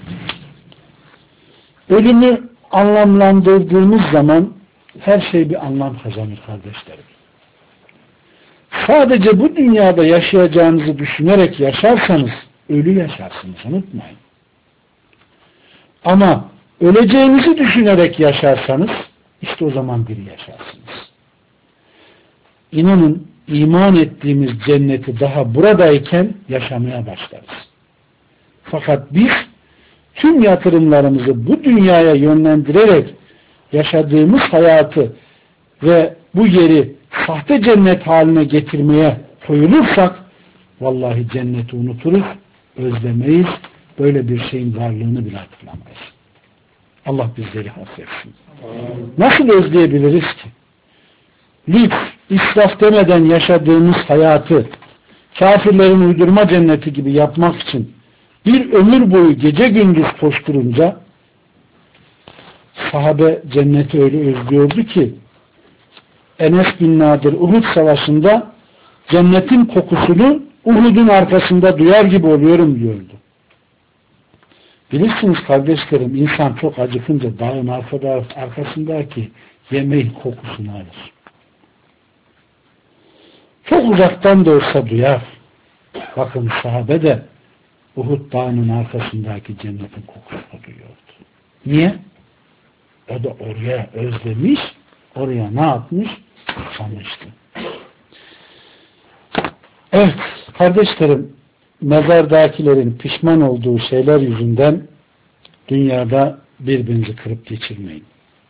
A: Ölümü anlamlandırdığımız zaman her şey bir anlam kazanır kardeşlerim. Sadece bu dünyada yaşayacağınızı düşünerek yaşarsanız ölü yaşarsınız, unutmayın. Ama öleceğinizi düşünerek yaşarsanız işte o zaman diri yaşarsınız. İnanın iman ettiğimiz cenneti daha buradayken yaşamaya başlarız. Fakat biz tüm yatırımlarımızı bu dünyaya yönlendirerek yaşadığımız hayatı ve bu yeri sahte cennet haline getirmeye koyulursak vallahi cenneti unuturuz, özlemeyiz, böyle bir şeyin varlığını bile hatırlamayız. Allah bizleri affetsin. Nasıl özleyebiliriz ki? Lüks, israf demeden yaşadığımız hayatı kafirlerin uydurma cenneti gibi yapmak için bir ömür boyu gece gündüz koşturunca sahabe cenneti öyle özlüyordu ki Enes bin Nadir Uhud savaşında cennetin kokusunu Uhud'un arkasında duyar gibi oluyorum diyordu. Bilirsiniz kardeşlerim, insan çok acıkınca dağın arkasındaki yemeğin kokusunu alır. Çok uzaktan da olsa duyar. Bakın sahabe de Uhud dağının arkasındaki cennetin kokusunu duyuyordu. Niye? O da oraya özlemiş, oraya ne yapmış? Sanmıştı. Evet, kardeşlerim, mezardakilerin pişman olduğu şeyler yüzünden dünyada birbirinizi kırıp geçirmeyin.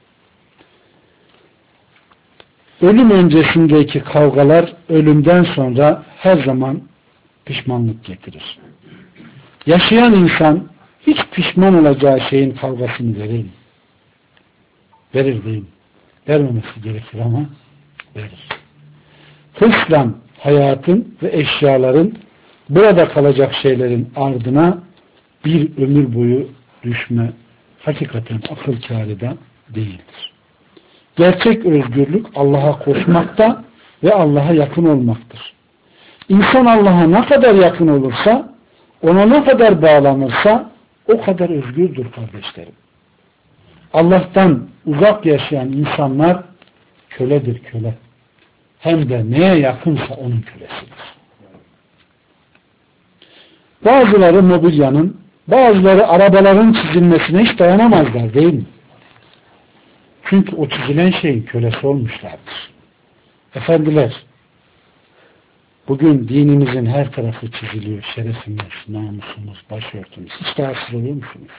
A: Ölüm öncesindeki kavgalar ölümden sonra her zaman pişmanlık getirir. Yaşayan insan hiç pişman olacağı şeyin kavgasını verir mi? Verir değil mi? Vermemesi gerekir ama verir. Hırsla hayatın ve eşyaların burada kalacak şeylerin ardına bir ömür boyu düşme hakikaten akıl kârı da değildir. Gerçek özgürlük Allah'a koşmakta ve Allah'a yakın olmaktır. İnsan Allah'a ne kadar yakın olursa, ona ne kadar bağlanırsa o kadar özgürdür kardeşlerim. Allah'tan uzak yaşayan insanlar köledir, köle. Hem de neye yakınsa onun kölesidir. Bazıları mobilyanın, bazıları arabaların çizilmesine hiç dayanamazlar değil mi? Çünkü o çizilen şeyin kölesi olmuşlardır. Efendiler, bugün dinimizin her tarafı çiziliyor. Şerefimiz, namusumuz, başörtümüz. Hiç rahatsız oluyor musunuz?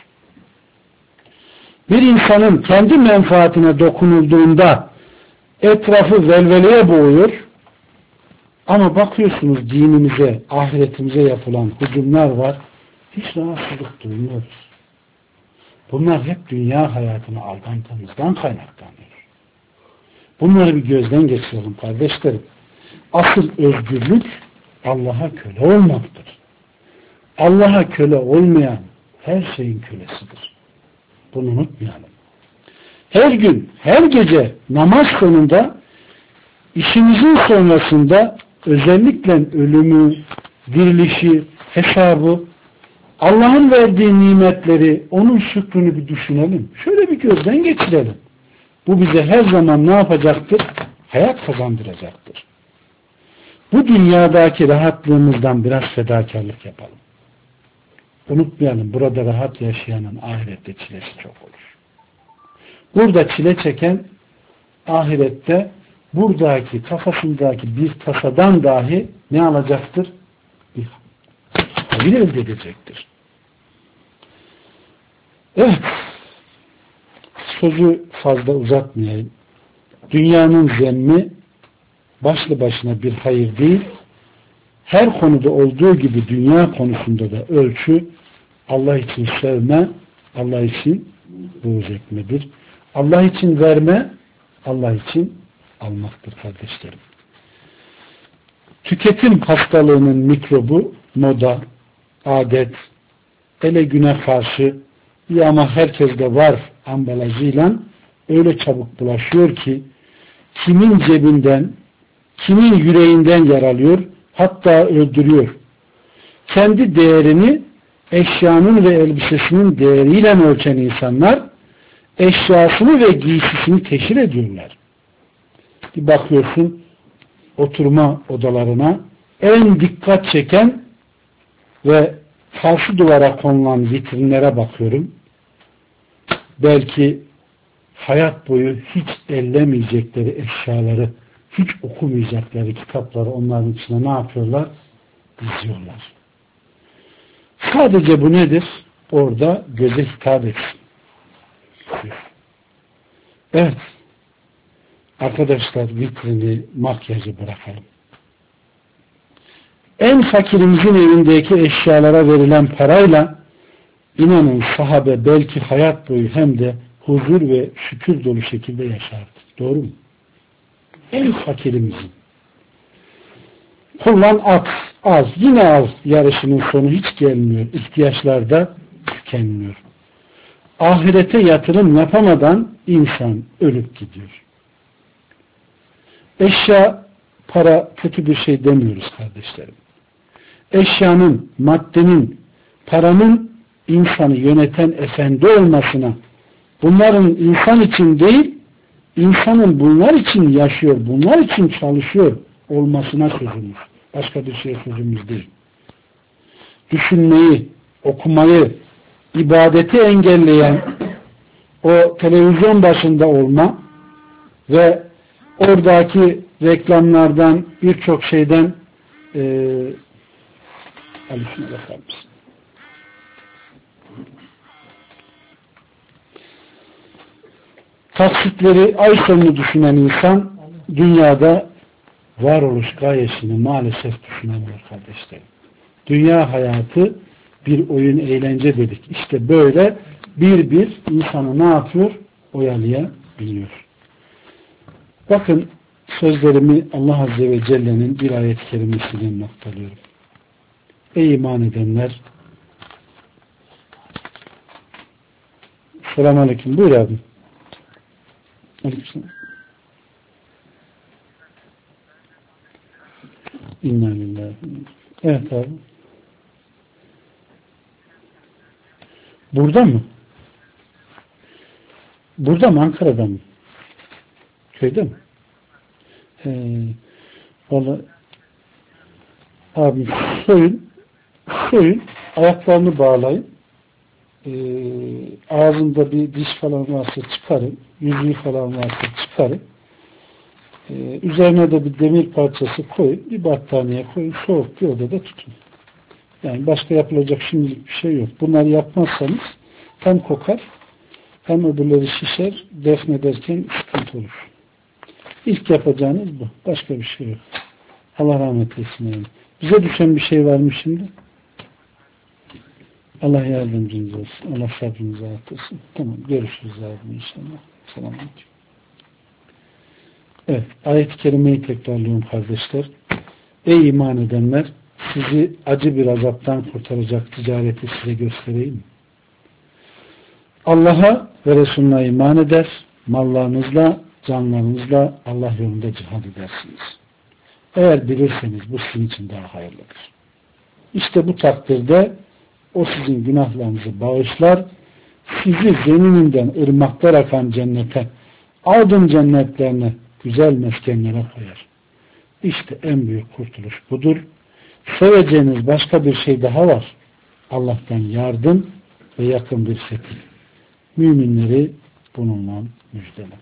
A: Bir insanın kendi menfaatine dokunulduğunda etrafı velveleye boğuyor ama bakıyorsunuz dinimize, ahiretimize yapılan hücumlar var. Hiç rahatsızlık duymuyoruz. Bunlar hep dünya hayatını aldandığımızdan kaynaklanıyor. Bunları bir gözden geçirelim kardeşlerim. Asıl özgürlük Allah'a köle olmaktır. Allah'a köle olmayan her şeyin kölesidir. Bunu unutmayalım. Her gün, her gece namaz sonunda, işimizin sonrasında özellikle ölümü, dirilişi, hesabı Allah'ın verdiği nimetleri, onun şükrünü bir düşünelim. Şöyle bir gözden geçirelim. Bu bize her zaman ne yapacaktır? Hayat kazandıracaktır. Bu dünyadaki rahatlığımızdan biraz fedakarlık yapalım. Unutmayalım, burada rahat yaşayanın ahirette çilesi çok olur. Burada çile çeken ahirette buradaki kafasındaki bir tasadan dahi ne alacaktır? Bir hayır elde edecektir. Evet. Sözü fazla uzatmayayım. Dünyanın zemmi başlı başına bir hayır değil. Her konuda olduğu gibi dünya konusunda da ölçü Allah için sevme, Allah için buğz etmedir. Allah için verme, Allah için almaktır kardeşlerim. Tüketim hastalığının mikrobu moda, adet, ele güne karşı iyi ama herkeste var ambalajıyla öyle çabuk bulaşıyor ki kimin cebinden, kimin yüreğinden yaralıyor, hatta öldürüyor. Kendi değerini eşyanın ve elbisesinin değeriyle ölçen insanlar eşyasını ve giysisini teşhir ediyorlar. Bir bakıyorsun oturma odalarına en dikkat çeken ve karşı duvara konulan vitrinlere bakıyorum. Belki hayat boyu hiç ellemeyecekleri eşyaları, hiç okumayacakları kitapları onların içine ne yapıyorlar? Diziyorlar. Sadece bu nedir? Orada göze hitap etsin. Evet. Arkadaşlar vitrini, makyajı bırakalım. En fakirimizin evindeki eşyalara verilen parayla inanın sahabe belki hayat boyu hem de huzur ve şükür dolu şekilde yaşardı. Doğru mu? En fakirimizin. Kullan at, az, yine az yarışının sonu hiç gelmiyor. İhtiyaçlarda tükenmiyor. Ahirete yatırım yapamadan insan ölüp gidiyor. Eşya, para kötü bir şey demiyoruz kardeşlerim. Eşyanın, maddenin, paranın insanı yöneten efendi olmasına, bunların insan için değil, insanın bunlar için yaşıyor, bunlar için çalışıyor olmasına sözümüz. Başka bir şey sözümüz değil. Düşünmeyi, okumayı, ibadeti engelleyen o televizyon başında olma ve oradaki reklamlardan birçok şeyden şuna bakar mısın? Taksitleri, ay sonunu düşünen insan dünyada varoluş gayesini maalesef düşünemiyor kardeşlerim. Dünya hayatı bir oyun, eğlence dedik. İşte böyle bir insanı ne yapıyor? Oyalayabiliyor. Bakın sözlerimi Allah Azze ve Celle'nin bir ayet-i kerimesiyle noktalıyorum. Ey iman edenler, selamun aleyküm. Buyur abi. Aleyküm. İnna lillahi. Evet abi. Burada mı? Burada mı? Ankara'da mı? Köyde mi? Vallahi abi soyun, ayaklarını bağlayın, ağzında bir diş falan varsa çıkarın, yüzüğü falan varsa çıkarın, üzerine de bir demir parçası koyun, bir battaniye koyun, soğuk bir odada tutun. Yani başka yapılacak şimdilik bir şey yok. Bunları yapmazsanız hem kokar hem öbürleri şişer, defnederken sıkıntı olur. İlk yapacağınız bu. Başka bir şey yok. Allah rahmet eylesin. Yani. Bize düşen bir şey var mı şimdi? Allah yardımcınız olsun. Allah sabrınızı artırsın. Tamam. Görüşürüz abi inşallah. Selamünaleyküm. Evet. Ayet-i kerimeyi tekrarlıyorum kardeşler. Ey iman edenler, sizi acı bir azaptan kurtaracak ticareti size göstereyim. Allah'a ve Resulüne iman eder, mallarınızla, canlarınızla Allah yolunda cihad edersiniz. Eğer bilirseniz bu sizin için daha hayırlıdır. İşte bu takdirde O sizin günahlarınızı bağışlar. Sizi zemininden ırmaklar akan cennete, aldın cennetlerine, güzel meskenlere koyar. İşte en büyük kurtuluş budur. Seveceğiniz başka bir şey daha var. Allah'tan yardım ve yakın bir setil. Müminleri bununla müjdele.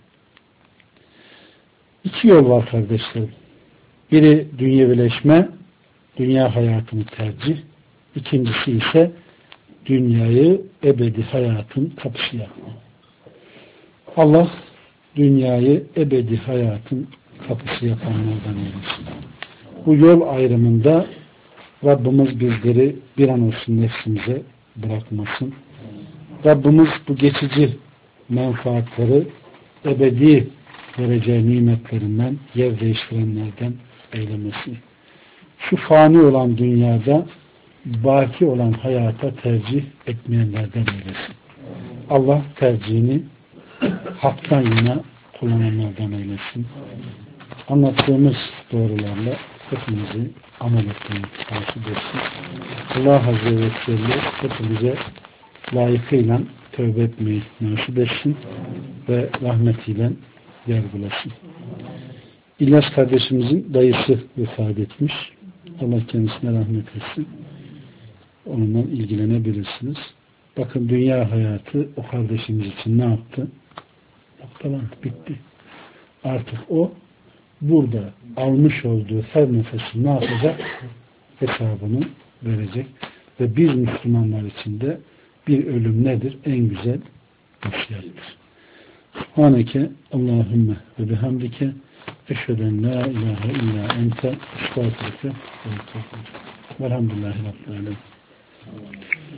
A: İki yol var kardeşlerim. Biri dünyevileşme, dünya hayatını tercih. İkincisi ise dünyayı ebedi hayatın kapısı yapma. Allah dünyayı ebedi hayatın kapısı yapanlardan eylesin. Bu yol ayrımında Rabbimiz bizleri bir an olsun nefsimize bırakmasın. Rabbimiz bu geçici menfaatleri ebedi vereceği nimetlerinden yer değiştirenlerden eylemesin. Şu fani olan dünyada baki olan hayata tercih etmeyenlerden eylesin. Allah tercihini haktan yana kullananlardan eylesin. Anlattığımız doğrularla hepimizi amel etmeyi nasip etsin. Allah Azze ve Celle hepimize layıkıyla tövbe etmeyi nasip etsin ve rahmetiyle yargılasın. İlyas kardeşimizin dayısı vefat etmiş. Allah kendisine rahmet etsin. Onunla ilgilenebilirsiniz. Bakın dünya hayatı o kardeşimiz için ne yaptı? Noktalandı, bitti. Artık o burada almış olduğu her nefesi ne yapacak? Hesabını verecek. Ve biz Müslümanlar için de bir ölüm nedir? En güzel nasihattir. Subhaneke Allahümme ve bihamdike eşheden la ilahe illa ente estağfurüke ve estağfurüke. Velhamdülillahi Rabbil alemin.